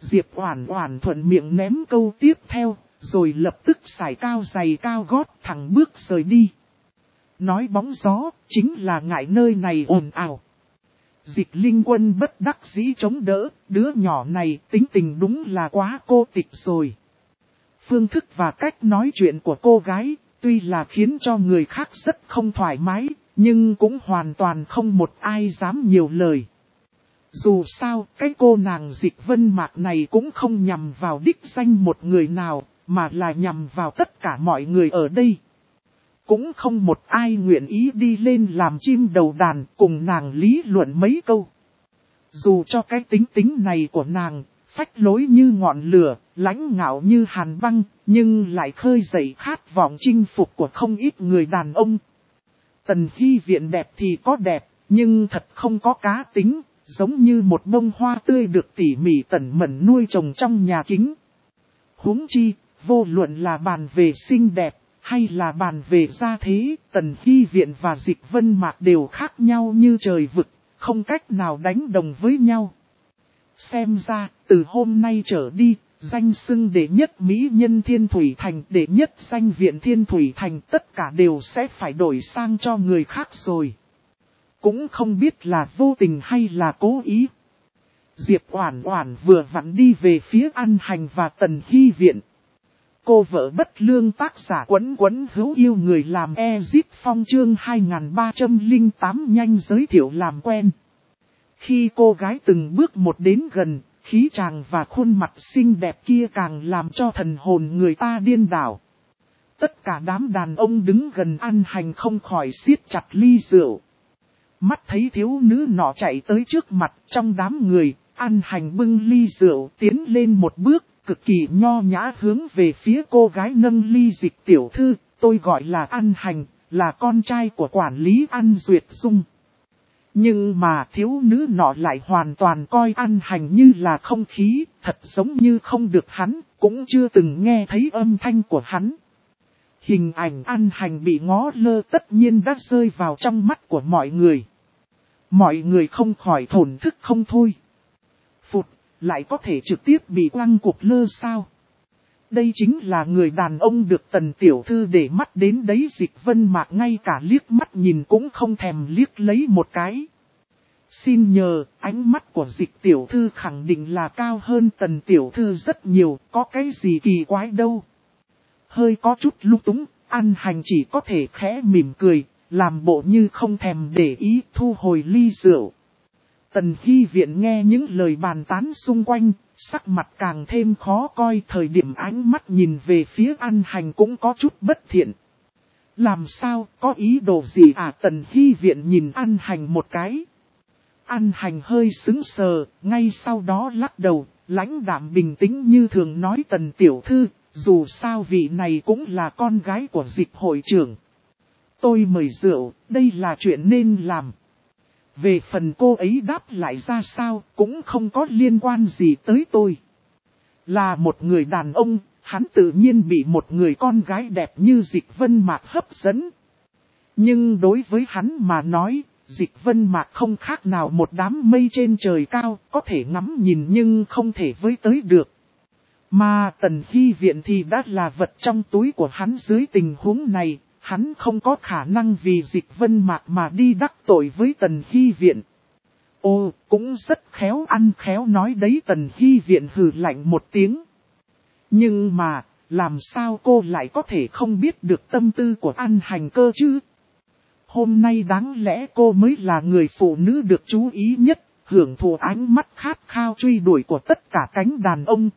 Speaker 1: Diệp Oản Oản thuận miệng ném câu tiếp theo, rồi lập tức sải cao giày cao gót thẳng bước rời đi. Nói bóng gió, chính là ngại nơi này ồn ào. Dịch Linh Quân bất đắc dĩ chống đỡ, đứa nhỏ này tính tình đúng là quá cô tịch rồi. Phương thức và cách nói chuyện của cô gái, tuy là khiến cho người khác rất không thoải mái, nhưng cũng hoàn toàn không một ai dám nhiều lời. Dù sao, cái cô nàng Dịch Vân Mạc này cũng không nhằm vào đích danh một người nào, mà là nhằm vào tất cả mọi người ở đây. Cũng không một ai nguyện ý đi lên làm chim đầu đàn cùng nàng lý luận mấy câu. Dù cho cái tính này của nàng, phách lối như ngọn lửa, lãnh ngạo như hàn băng, nhưng lại khơi dậy khát vọng chinh phục của không ít người đàn ông. Tần Hy Viện đẹp thì có đẹp, nhưng thật không có cá tính, giống như một bông hoa tươi được tỉ mỉ tẩn mẩn nuôi trồng trong nhà kính. Huống chi, vô luận là bàn về xinh đẹp, hay là bàn về gia thế, Tần Hy Viện và Dịch Vân Mạc đều khác nhau như trời vực, không cách nào đánh đồng với nhau. Xem ra, từ hôm nay trở đi, danh xưng đệ nhất mỹ nhân Thiên Thủy Thành, đệ nhất danh viện Thiên Thủy Thành tất cả đều sẽ phải đổi sang cho người khác rồi. Cũng không biết là vô tình hay là cố ý. Diệp Oản Oản vừa vặn đi về phía An Hành và Tần Hy Viện. Cô vợ bất lương tác giả Quấn Quấn hữu yêu người làm Ezip Phong chương 2308 nhanh giới thiệu làm quen. Khi cô gái từng bước một đến gần, khí chàng và khuôn mặt xinh đẹp kia càng làm cho thần hồn người ta điên đảo. Tất cả đám đàn ông đứng gần An Hành không khỏi siết chặt ly rượu. Mắt thấy thiếu nữ nọ chạy tới trước mặt trong đám người, An Hành bưng ly rượu tiến lên một bước, cực kỳ nho nhã hướng về phía cô gái nâng ly. Dịch tiểu thư, tôi gọi là An Hành, là con trai của quản lý An Duyệt Dung. Nhưng mà thiếu nữ nọ lại hoàn toàn coi An Hành như là không khí, thật giống như không được hắn, cũng chưa từng nghe thấy âm thanh của hắn. Hình ảnh An Hành bị ngó lơ tất nhiên đã rơi vào trong mắt của mọi người. Mọi người không khỏi thổn thức không thôi. Phụt, lại có thể trực tiếp bị quăng cục lơ sao? Đây chính là người đàn ông được Tần tiểu thư để mắt đến đấy. Dịch Vân Mạc ngay cả liếc mắt nhìn cũng không thèm liếc lấy một cái. Xin nhờ, ánh mắt của Dịch tiểu thư khẳng định là cao hơn Tần tiểu thư rất nhiều, có cái gì kỳ quái đâu. Hơi có chút lung túng, An Hành chỉ có thể khẽ mỉm cười, làm bộ như không thèm để ý, thu hồi ly rượu. Tần Hy Viện nghe những lời bàn tán xung quanh, sắc mặt càng thêm khó coi. Thời điểm ánh mắt nhìn về phía An Hành cũng có chút bất thiện. Làm sao, có ý đồ gì à? Tần Hy Viện nhìn An Hành một cái. An Hành hơi sững sờ, ngay sau đó lắc đầu, lãnh đạm bình tĩnh như thường nói: Tần tiểu thư, dù sao vị này cũng là con gái của Dịch hội trưởng. Tôi mời rượu, đây là chuyện nên làm. Về phần cô ấy đáp lại ra sao, cũng không có liên quan gì tới tôi. Là một người đàn ông, hắn tự nhiên bị một người con gái đẹp như Dịch Vân Mạc hấp dẫn. Nhưng đối với hắn mà nói, Dịch Vân Mạc không khác nào một đám mây trên trời cao, có thể ngắm nhìn nhưng không thể với tới được. Mà Tần Hy Viện thì đã là vật trong túi của hắn. Dưới tình huống này, hắn không có khả năng vì Dịch Vân Mạc mà đi đắc tội với Tần Hy Viện. Ô, cũng rất khéo ăn khéo nói đấy. Tần Hy Viện hừ lạnh một tiếng. Nhưng mà, làm sao cô lại có thể không biết được tâm tư của An Hành cơ chứ? Hôm nay đáng lẽ cô mới là người phụ nữ được chú ý nhất, hưởng thụ ánh mắt khát khao truy đuổi của tất cả cánh đàn ông.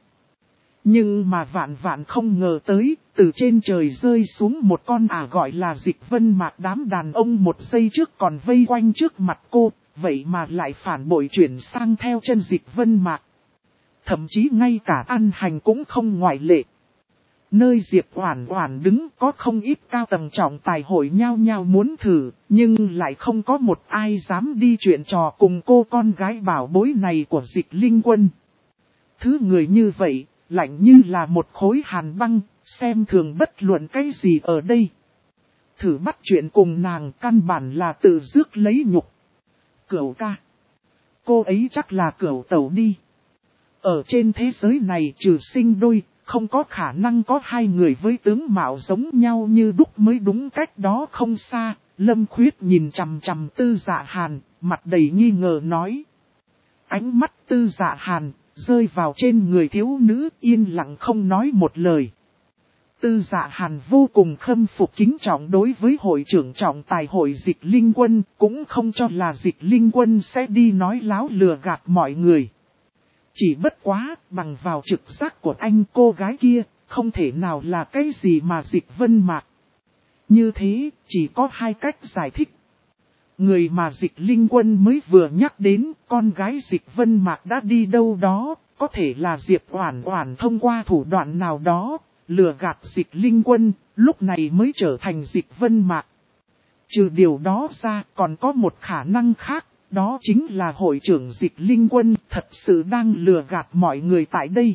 Speaker 1: Nhưng mà vạn vạn không ngờ tới, từ trên trời rơi xuống một con gọi là Dịch Vân Mạc. Đám đàn ông một giây trước còn vây quanh trước mặt cô, vậy mà lại phản bội chuyển sang theo chân Dịch Vân Mạc. Thậm chí ngay cả An Hành cũng không ngoại lệ. Nơi Diệp Oản Oản đứng có không ít cao tầng trọng tài hội nhao nhao muốn thử, nhưng lại không có một ai dám đi chuyện trò cùng cô con gái bảo bối này của Dịch Linh Quân. Thứ người như vậy, lạnh như là một khối hàn băng, xem thường bất luận cái gì ở đây. Thử bắt chuyện cùng nàng căn bản là tự rước lấy nhục. Cửu ca. Cô ấy chắc là cửu tẩu đi. Ở trên thế giới này trừ sinh đôi, không có khả năng có hai người với tướng mạo giống nhau như đúc mới đúng. Cách đó không xa, Lâm Khuyết nhìn chằm chằm Tư Dạ Hàn, mặt đầy nghi ngờ nói. Ánh mắt Tư Dạ Hàn rơi vào trên người thiếu nữ, yên lặng không nói một lời. Tư Dạ Hàn vô cùng khâm phục kính trọng đối với hội trưởng trọng tài hội Dịch Linh Quân, cũng không cho là Dịch Linh Quân sẽ đi nói láo lừa gạt mọi người. Chỉ bất quá, bằng vào trực giác của anh, cô gái kia, không thể nào là cái gì mà Dịch Vân Mạc. Như thế, chỉ có hai cách giải thích. Người mà Dịch Linh Quân mới vừa nhắc đến, con gái Dịch Vân Mạc đã đi đâu đó, có thể là Diệp Oản Oản thông qua thủ đoạn nào đó, lừa gạt Dịch Linh Quân, lúc này mới trở thành Dịch Vân Mạc. Trừ điều đó ra, còn có một khả năng khác, đó chính là hội trưởng Dịch Linh Quân thật sự đang lừa gạt mọi người tại đây.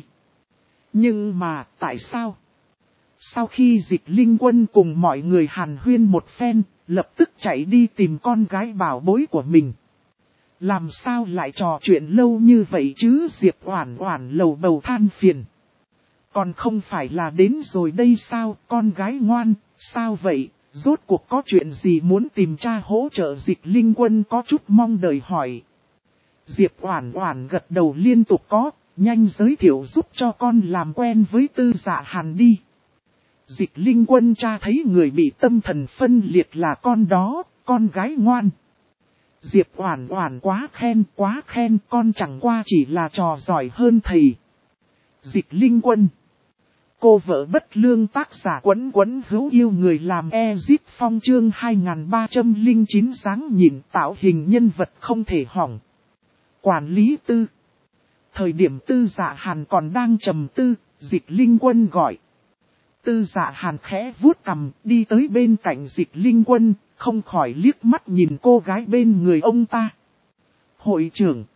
Speaker 1: Nhưng mà, tại sao? Sau khi Dịch Linh Quân cùng mọi người hàn huyên một phen, lập tức chạy đi tìm con gái bảo bối của mình. Làm sao lại trò chuyện lâu như vậy chứ? Diệp Oản Oản lầu bầu than phiền. Còn không phải là đến rồi đây sao? Con gái ngoan, sao vậy? Rốt cuộc có chuyện gì muốn tìm cha hỗ trợ? Dịch Linh Quân có chút mong đợi hỏi. Diệp Oản Oản gật đầu liên tục có, nhanh giới thiệu giúp cho con làm quen với Tư Dạ Hàn đi. Dịch Linh Quân cha thấy người bị tâm thần phân liệt là con đó, con gái ngoan. Diệp Oản Oản quá khen, con chẳng qua chỉ là trò giỏi hơn thầy. Dịch Linh Quân. Cô vợ bất lương tác giả Quấn Quấn hữu yêu người làm Ezip Phong chương 2309 dáng nhìn tạo hình nhân vật không thể hỏng. Quản lý Tư. Thời điểm Tư Dạ Hàn còn đang trầm tư, Dịch Linh Quân gọi. Tư Dạ Hàn khẽ vuốt cằm đi tới bên cạnh Dịch Linh Quân, không khỏi liếc mắt nhìn cô gái bên người ông ta. Hội trưởng.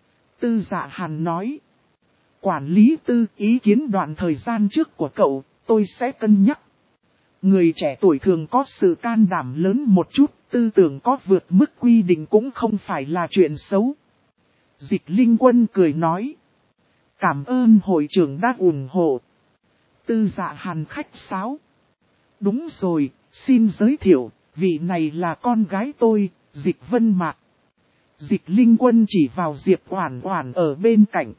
Speaker 1: Tư Dạ Hàn nói. Quản lý Tư, ý kiến đoạn thời gian trước của cậu, tôi sẽ cân nhắc. Người trẻ tuổi thường có sự can đảm lớn một chút, tư tưởng có vượt mức quy định cũng không phải là chuyện xấu. Dịch Linh Quân cười nói. Cảm ơn hội trưởng đã ủng hộ. Tư Dạ Hàn khách sáo. Đúng rồi, xin giới thiệu, vị này là con gái tôi, Dịch Vân Mạc. Dịch Linh Quân chỉ vào Diệp Oản Oản ở bên cạnh.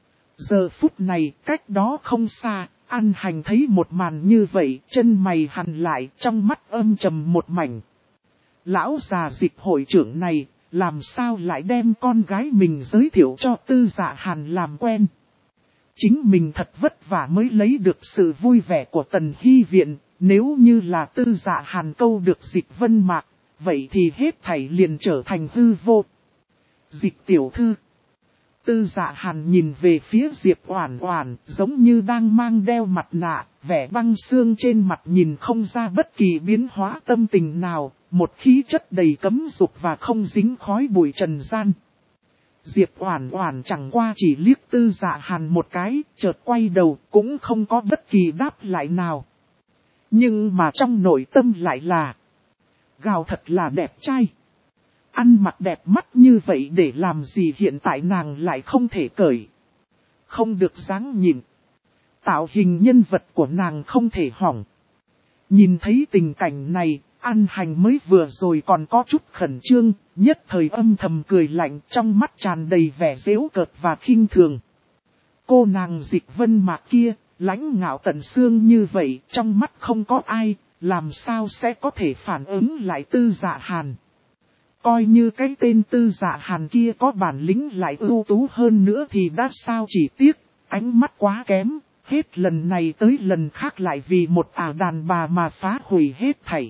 Speaker 1: Giờ phút này, cách đó không xa, An Hành thấy một màn như vậy, chân mày hằn lại, trong mắt âm trầm một mảnh. Lão già Dịch hội trưởng này, làm sao lại đem con gái mình giới thiệu cho Tư Dạ Hàn làm quen. Chính mình thật vất vả mới lấy được sự vui vẻ của Tần Hy Viện, nếu như là Tư Dạ Hàn câu được Dịch Vân Mạc, vậy thì hết thảy liền trở thành hư vô. Dịch tiểu thư. Tư Dạ Hàn nhìn về phía Diệp Oản Oản, giống như đang mang đeo mặt nạ, vẻ băng xương trên mặt nhìn không ra bất kỳ biến hóa tâm tình nào, một khí chất đầy cấm dục và không dính khói bụi trần gian. Diệp Oản Oản chẳng qua chỉ liếc Tư Dạ Hàn một cái, chợt quay đầu, cũng không có bất kỳ đáp lại nào. Nhưng mà trong nội tâm lại là, gào thật là đẹp trai. Ăn mặc đẹp mắt như vậy để làm gì hiện tại nàng lại không thể cởi. Không được dáng nhìn. Tạo hình nhân vật của nàng không thể hỏng. Nhìn thấy tình cảnh này, An Hành mới vừa rồi còn có chút khẩn trương, nhất thời âm thầm cười lạnh trong mắt tràn đầy vẻ giễu cợt và khinh thường. Cô nàng Dịch Vân Mạc kia, lãnh ngạo tận xương như vậy, trong mắt không có ai, làm sao sẽ có thể phản ứng lại Tư Dạ Hàn. Coi như cái tên Tư Dạ Hàn kia có bản lĩnh lại ưu tú hơn nữa thì đã sao, chỉ tiếc, ánh mắt quá kém, hết lần này tới lần khác lại vì một đàn bà mà phá hủy hết thảy.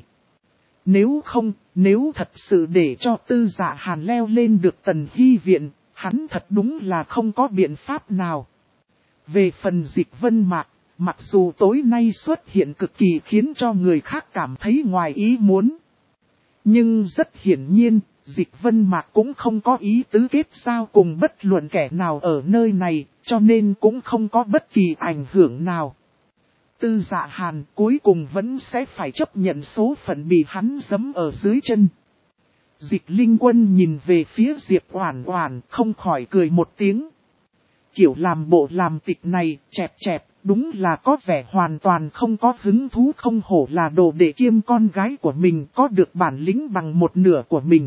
Speaker 1: Nếu thật sự để cho Tư Dạ Hàn leo lên được Tần Hy Viện, hắn thật đúng là không có biện pháp nào. Về phần Dịch Vân Mạc, mặc dù tối nay xuất hiện cực kỳ khiến cho người khác cảm thấy ngoài ý muốn. Nhưng rất hiển nhiên, Dịch Vân Mạc cũng không có ý tứ kết giao cùng bất luận kẻ nào ở nơi này, cho nên cũng không có bất kỳ ảnh hưởng nào. Tư Dạ Hàn cuối cùng vẫn sẽ phải chấp nhận số phận bị hắn giẫm ở dưới chân. Dịch Linh Quân nhìn về phía Diệp Oản Oản không khỏi cười một tiếng. kiểu làm bộ làm tịch này, chẹp chẹp, đúng là có vẻ hoàn toàn không có hứng thú, không hổ là đồ đệ kiêm con gái của mình có được bản lĩnh bằng một nửa của mình.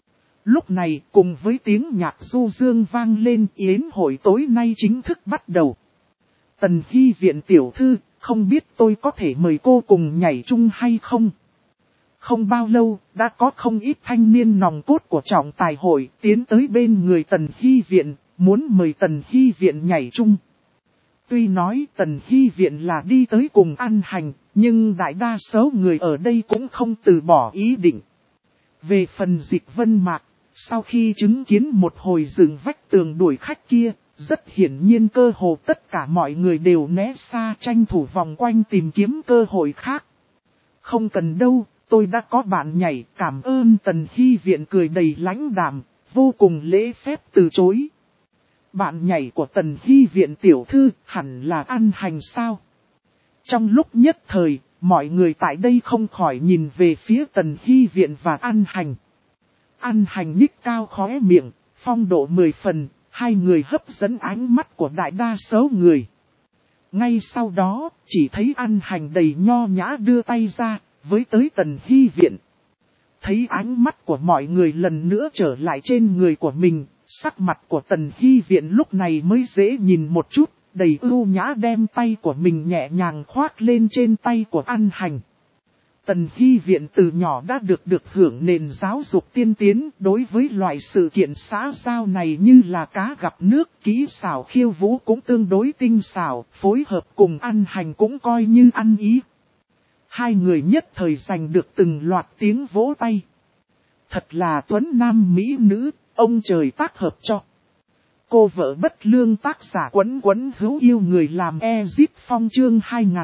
Speaker 1: Lúc này cùng với tiếng nhạc du dương vang lên, yến hội tối nay chính thức bắt đầu. Tần Hy viện tiểu thư, không biết tôi có thể mời cô cùng nhảy chung hay không? Không bao lâu, đã có không ít thanh niên nòng cốt của trọng tài hội tiến tới bên người Tần Hy viện, muốn mời Tần Hy viện nhảy chung. Tuy nói Tần Hy viện là đi tới cùng ăn hành, nhưng đại đa số người ở đây cũng không từ bỏ ý định. Về phần Dịch Vân Mạc, sau khi chứng kiến một hồi dựng vách tường đuổi khách kia, rất hiển nhiên cơ hồ tất cả mọi người đều né xa tranh thủ vòng quanh tìm kiếm cơ hội khác. Không cần đâu, tôi đã có bạn nhảy, cảm ơn. Tần Hy viện cười đầy lãnh đạm, vô cùng lễ phép từ chối. Bạn nhảy của Tần Hy viện tiểu thư hẳn là ăn hành sao? Trong lúc nhất thời, mọi người tại đây không khỏi nhìn về phía Tần Hy viện và ăn hành. Ăn hành nhích cao khóe miệng, phong độ 10 phần, hai người hấp dẫn ánh mắt của đại đa số người. Ngay sau đó, chỉ thấy ăn hành đầy nho nhã đưa tay ra, với tới Tần Hy viện. Thấy ánh mắt của mọi người lần nữa trở lại trên người của mình, sắc mặt của Tần Hy viện lúc này mới dễ nhìn một chút, đầy ưu nhã đem tay của mình nhẹ nhàng khoác lên trên tay của ăn hành. Tần Hy viện từ nhỏ đã được hưởng nền giáo dục tiên tiến, đối với loại sự kiện xã giao này như là cá gặp nước, kỹ xảo khiêu vũ cũng tương đối tinh xảo, phối hợp cùng ăn hành cũng coi như ăn ý. Hai người nhất thời giành được từng loạt tiếng vỗ tay. Thật là tuấn nam mỹ nữ, ông trời tác hợp cho. Cô vợ bất lương tác giả quấn quấn hữu yêu người làm Ezip Phong chương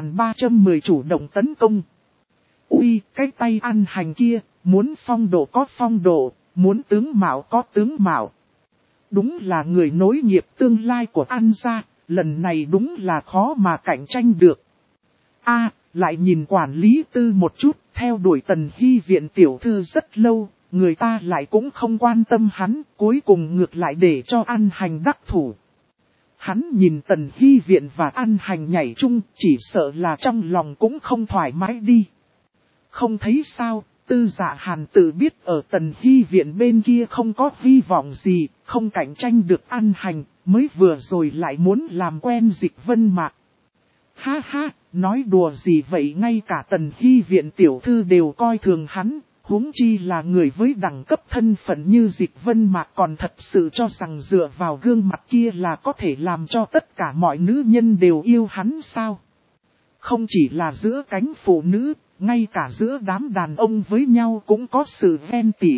Speaker 1: 2310 chủ động tấn công. Ui, cái tay ăn hành kia, muốn phong độ có phong độ, muốn tướng mạo có tướng mạo. Đúng là người nối nghiệp tương lai của An gia, lần này đúng là khó mà cạnh tranh được. Lại nhìn quản lý Tư một chút, theo đuổi Tần Hy viện tiểu thư rất lâu, người ta lại cũng không quan tâm hắn, cuối cùng ngược lại để cho ăn hành đắc thủ. Hắn nhìn Tần Hy viện và ăn hành nhảy chung, chỉ sợ là trong lòng cũng không thoải mái đi. Không thấy sao, Tư Dạ Hàn tự biết ở Tần Hy viện bên kia không có hy vọng gì, không cạnh tranh được ăn hành, mới vừa rồi lại muốn làm quen Dịch Vân Mạc. Ha ha, nói đùa gì vậy, ngay cả Tần Hy viện tiểu thư đều coi thường hắn, huống chi là người với đẳng cấp thân phận như Dịch Vân Mạc còn thật sự cho rằng dựa vào gương mặt kia là có thể làm cho tất cả mọi nữ nhân đều yêu hắn sao? Không chỉ là giữa cánh phụ nữ, ngay cả giữa đám đàn ông với nhau cũng có sự ghen tị.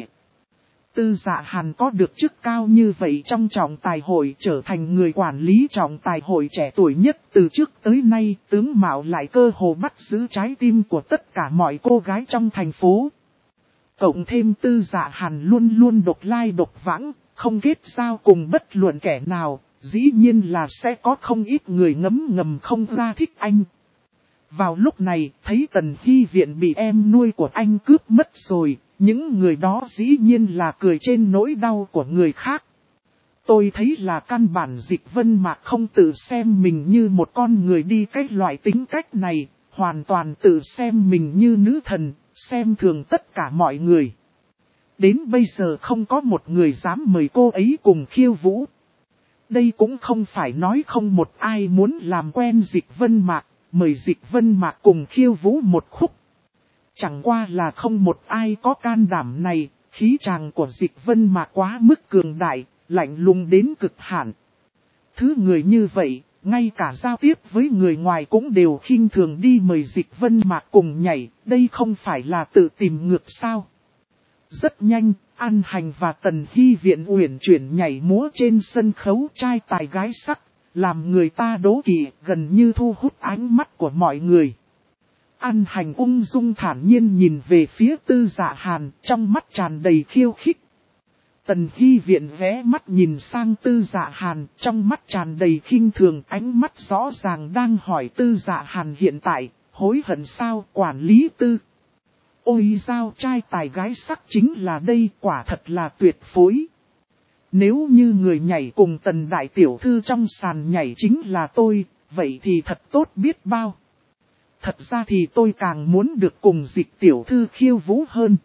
Speaker 1: Tư Dạ Hàn có được chức cao như vậy trong trọng tài hội, trở thành người quản lý trọng tài hội trẻ tuổi nhất từ trước tới nay, tướng mạo lại cơ hồ bắt giữ trái tim của tất cả mọi cô gái trong thành phố. Cộng thêm Tư Dạ Hàn luôn luôn độc lai độc vãng, không kết giao cùng bất luận kẻ nào, dĩ nhiên là sẽ có không ít người ngấm ngầm không ra thích anh. Vào lúc này, thấy Tần Hy viện bị em nuôi của anh cướp mất rồi, những người đó dĩ nhiên là cười trên nỗi đau của người khác. Tôi thấy là căn bản Dịch Vân Mạc không tự xem mình như một con người đi cái loại tính cách này, hoàn toàn tự xem mình như nữ thần, xem thường tất cả mọi người. Đến bây giờ không có một người dám mời cô ấy cùng khiêu vũ. Đây cũng không phải nói không một ai muốn làm quen Dịch Vân Mạc, mời Dịch Vân Mạc cùng khiêu vũ một khúc. Chẳng qua là không một ai có can đảm này, khí tràng của Dịch Vân Mạc quá mức cường đại, lạnh lùng đến cực hạn. Thứ người như vậy, ngay cả giao tiếp với người ngoài cũng đều khinh thường đi mời Dịch Vân Mạc cùng nhảy, đây không phải là tự tìm ngược sao. Rất nhanh, An Hành và Tần Hy viện uyển chuyển nhảy múa trên sân khấu trai tài gái sắc, làm người ta đố kỵ, gần như thu hút ánh mắt của mọi người. An Hành ung dung thản nhiên nhìn về phía Tư Dạ Hàn, trong mắt tràn đầy khiêu khích. Tần Hy viện ghé mắt nhìn sang Tư Dạ Hàn, trong mắt tràn đầy khinh thường, ánh mắt rõ ràng đang hỏi Tư Dạ Hàn hiện tại, hối hận sao quản lý Tư. Ôi sao trai tài gái sắc chính là đây, quả thật là tuyệt phối. Nếu như người nhảy cùng Tần đại tiểu thư trong sàn nhảy chính là tôi, vậy thì thật tốt biết bao. Thật ra thì tôi càng muốn được cùng Dịch tiểu thư khiêu vũ hơn.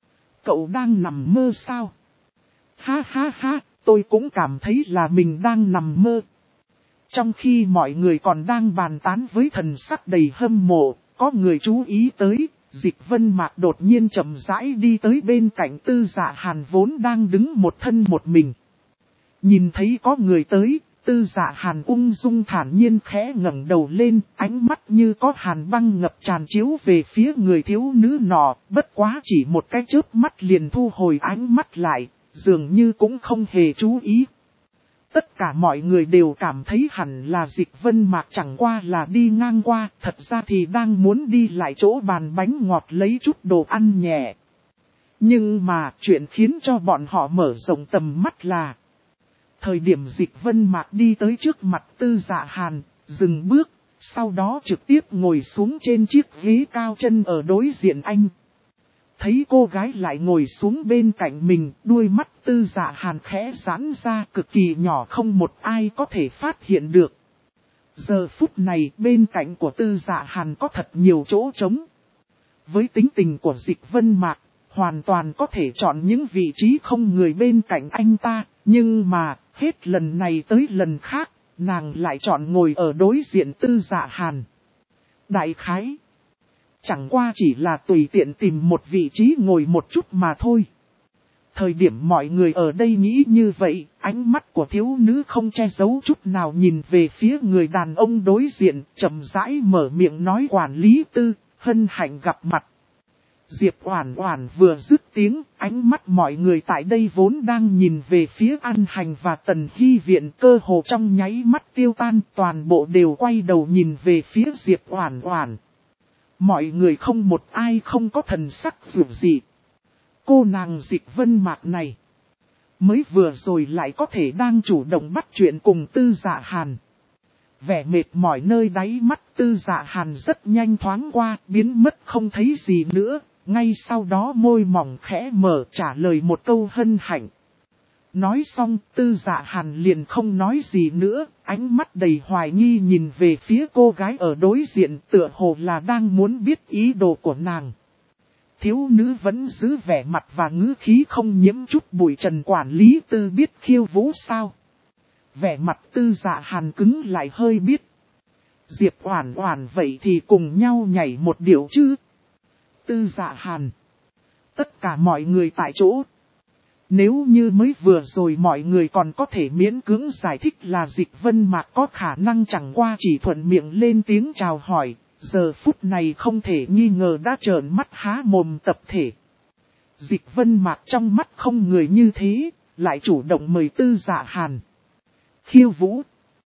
Speaker 1: Cậu đang nằm mơ sao? Ha ha ha, tôi cũng cảm thấy là mình đang nằm mơ. Trong khi mọi người còn đang bàn tán với thần sắc đầy hâm mộ, có người chú ý tới, Dịch Vân Mạc đột nhiên chậm rãi đi tới bên cạnh Tư Dạ Hàn vốn đang đứng một thân một mình. Nhìn thấy có người tới, Tư Dạ Hàn ung dung thản nhiên khẽ ngẩng đầu lên, ánh mắt như có hàn băng ngập tràn chiếu về phía người thiếu nữ nọ, bất quá chỉ một cái chớp mắt liền thu hồi ánh mắt lại, dường như cũng không hề chú ý. Tất cả mọi người đều cảm thấy hẳn là Dịch Vân Mạc chẳng qua là đi ngang qua, thật ra thì đang muốn đi lại chỗ bàn bánh ngọt lấy chút đồ ăn nhẹ. Nhưng mà chuyện khiến cho bọn họ mở rộng tầm mắt là thời điểm Dịch Vân Mạc đi tới trước mặt Tư Dạ Hàn, dừng bước, sau đó trực tiếp ngồi xuống trên chiếc ghế cao chân ở đối diện anh. Thấy cô gái lại ngồi xuống bên cạnh mình, đuôi mắt Tư Dạ Hàn khẽ giãn ra cực kỳ nhỏ không một ai có thể phát hiện được. Giờ phút này bên cạnh của Tư Dạ Hàn có thật nhiều chỗ trống. Với tính tình của Dịch Vân Mạc, hoàn toàn có thể chọn những vị trí không người bên cạnh anh ta, nhưng mà hết lần này tới lần khác, nàng lại chọn ngồi ở đối diện Tư Dạ Hàn. Đại khái chẳng qua chỉ là tùy tiện tìm một vị trí ngồi một chút mà thôi. Thời điểm mọi người ở đây nghĩ như vậy, ánh mắt của thiếu nữ không che giấu chút nào nhìn về phía người đàn ông đối diện, chậm rãi mở miệng nói quản lý Tư, hân hạnh gặp mặt. Diệp Oản Oản vừa dứt tiếng, ánh mắt mọi người tại đây vốn đang nhìn về phía An Hành và Tần Hy Viện cơ hồ trong nháy mắt tiêu tan, toàn bộ đều quay đầu nhìn về phía Diệp Oản Oản. Mọi người không một ai không có thần sắc dù gì. Cô nàng Dịch Vân Mạc này, mới vừa rồi lại có thể đang chủ động bắt chuyện cùng Tư Dạ Hàn. Vẻ mệt mỏi nơi đáy mắt Tư Dạ Hàn rất nhanh thoáng qua, biến mất không thấy gì nữa, ngay sau đó môi mỏng khẽ mở trả lời một câu hân hạnh. Nói xong Tư Dạ Hàn liền không nói gì nữa, ánh mắt đầy hoài nghi nhìn về phía cô gái ở đối diện tựa hồ là đang muốn biết ý đồ của nàng. Thiếu nữ vẫn giữ vẻ mặt và ngữ khí không nhiễm chút bụi trần quản lý Tư biết khiêu vũ sao. Vẻ mặt Tư Dạ Hàn cứng lại hơi biết. Diệp Oản Oản vậy thì cùng nhau nhảy một điệu chứ. Tư Dạ Hàn. Tất cả mọi người tại chỗ. Nếu như mới vừa rồi mọi người còn có thể miễn cưỡng giải thích là Dịch Vân Mạc có khả năng chẳng qua chỉ thuận miệng lên tiếng chào hỏi, giờ phút này không thể nghi ngờ đã trợn mắt há mồm tập thể. Dịch Vân Mạc trong mắt không người như thế, lại chủ động mời Tư Dạ Hàn khiêu vũ.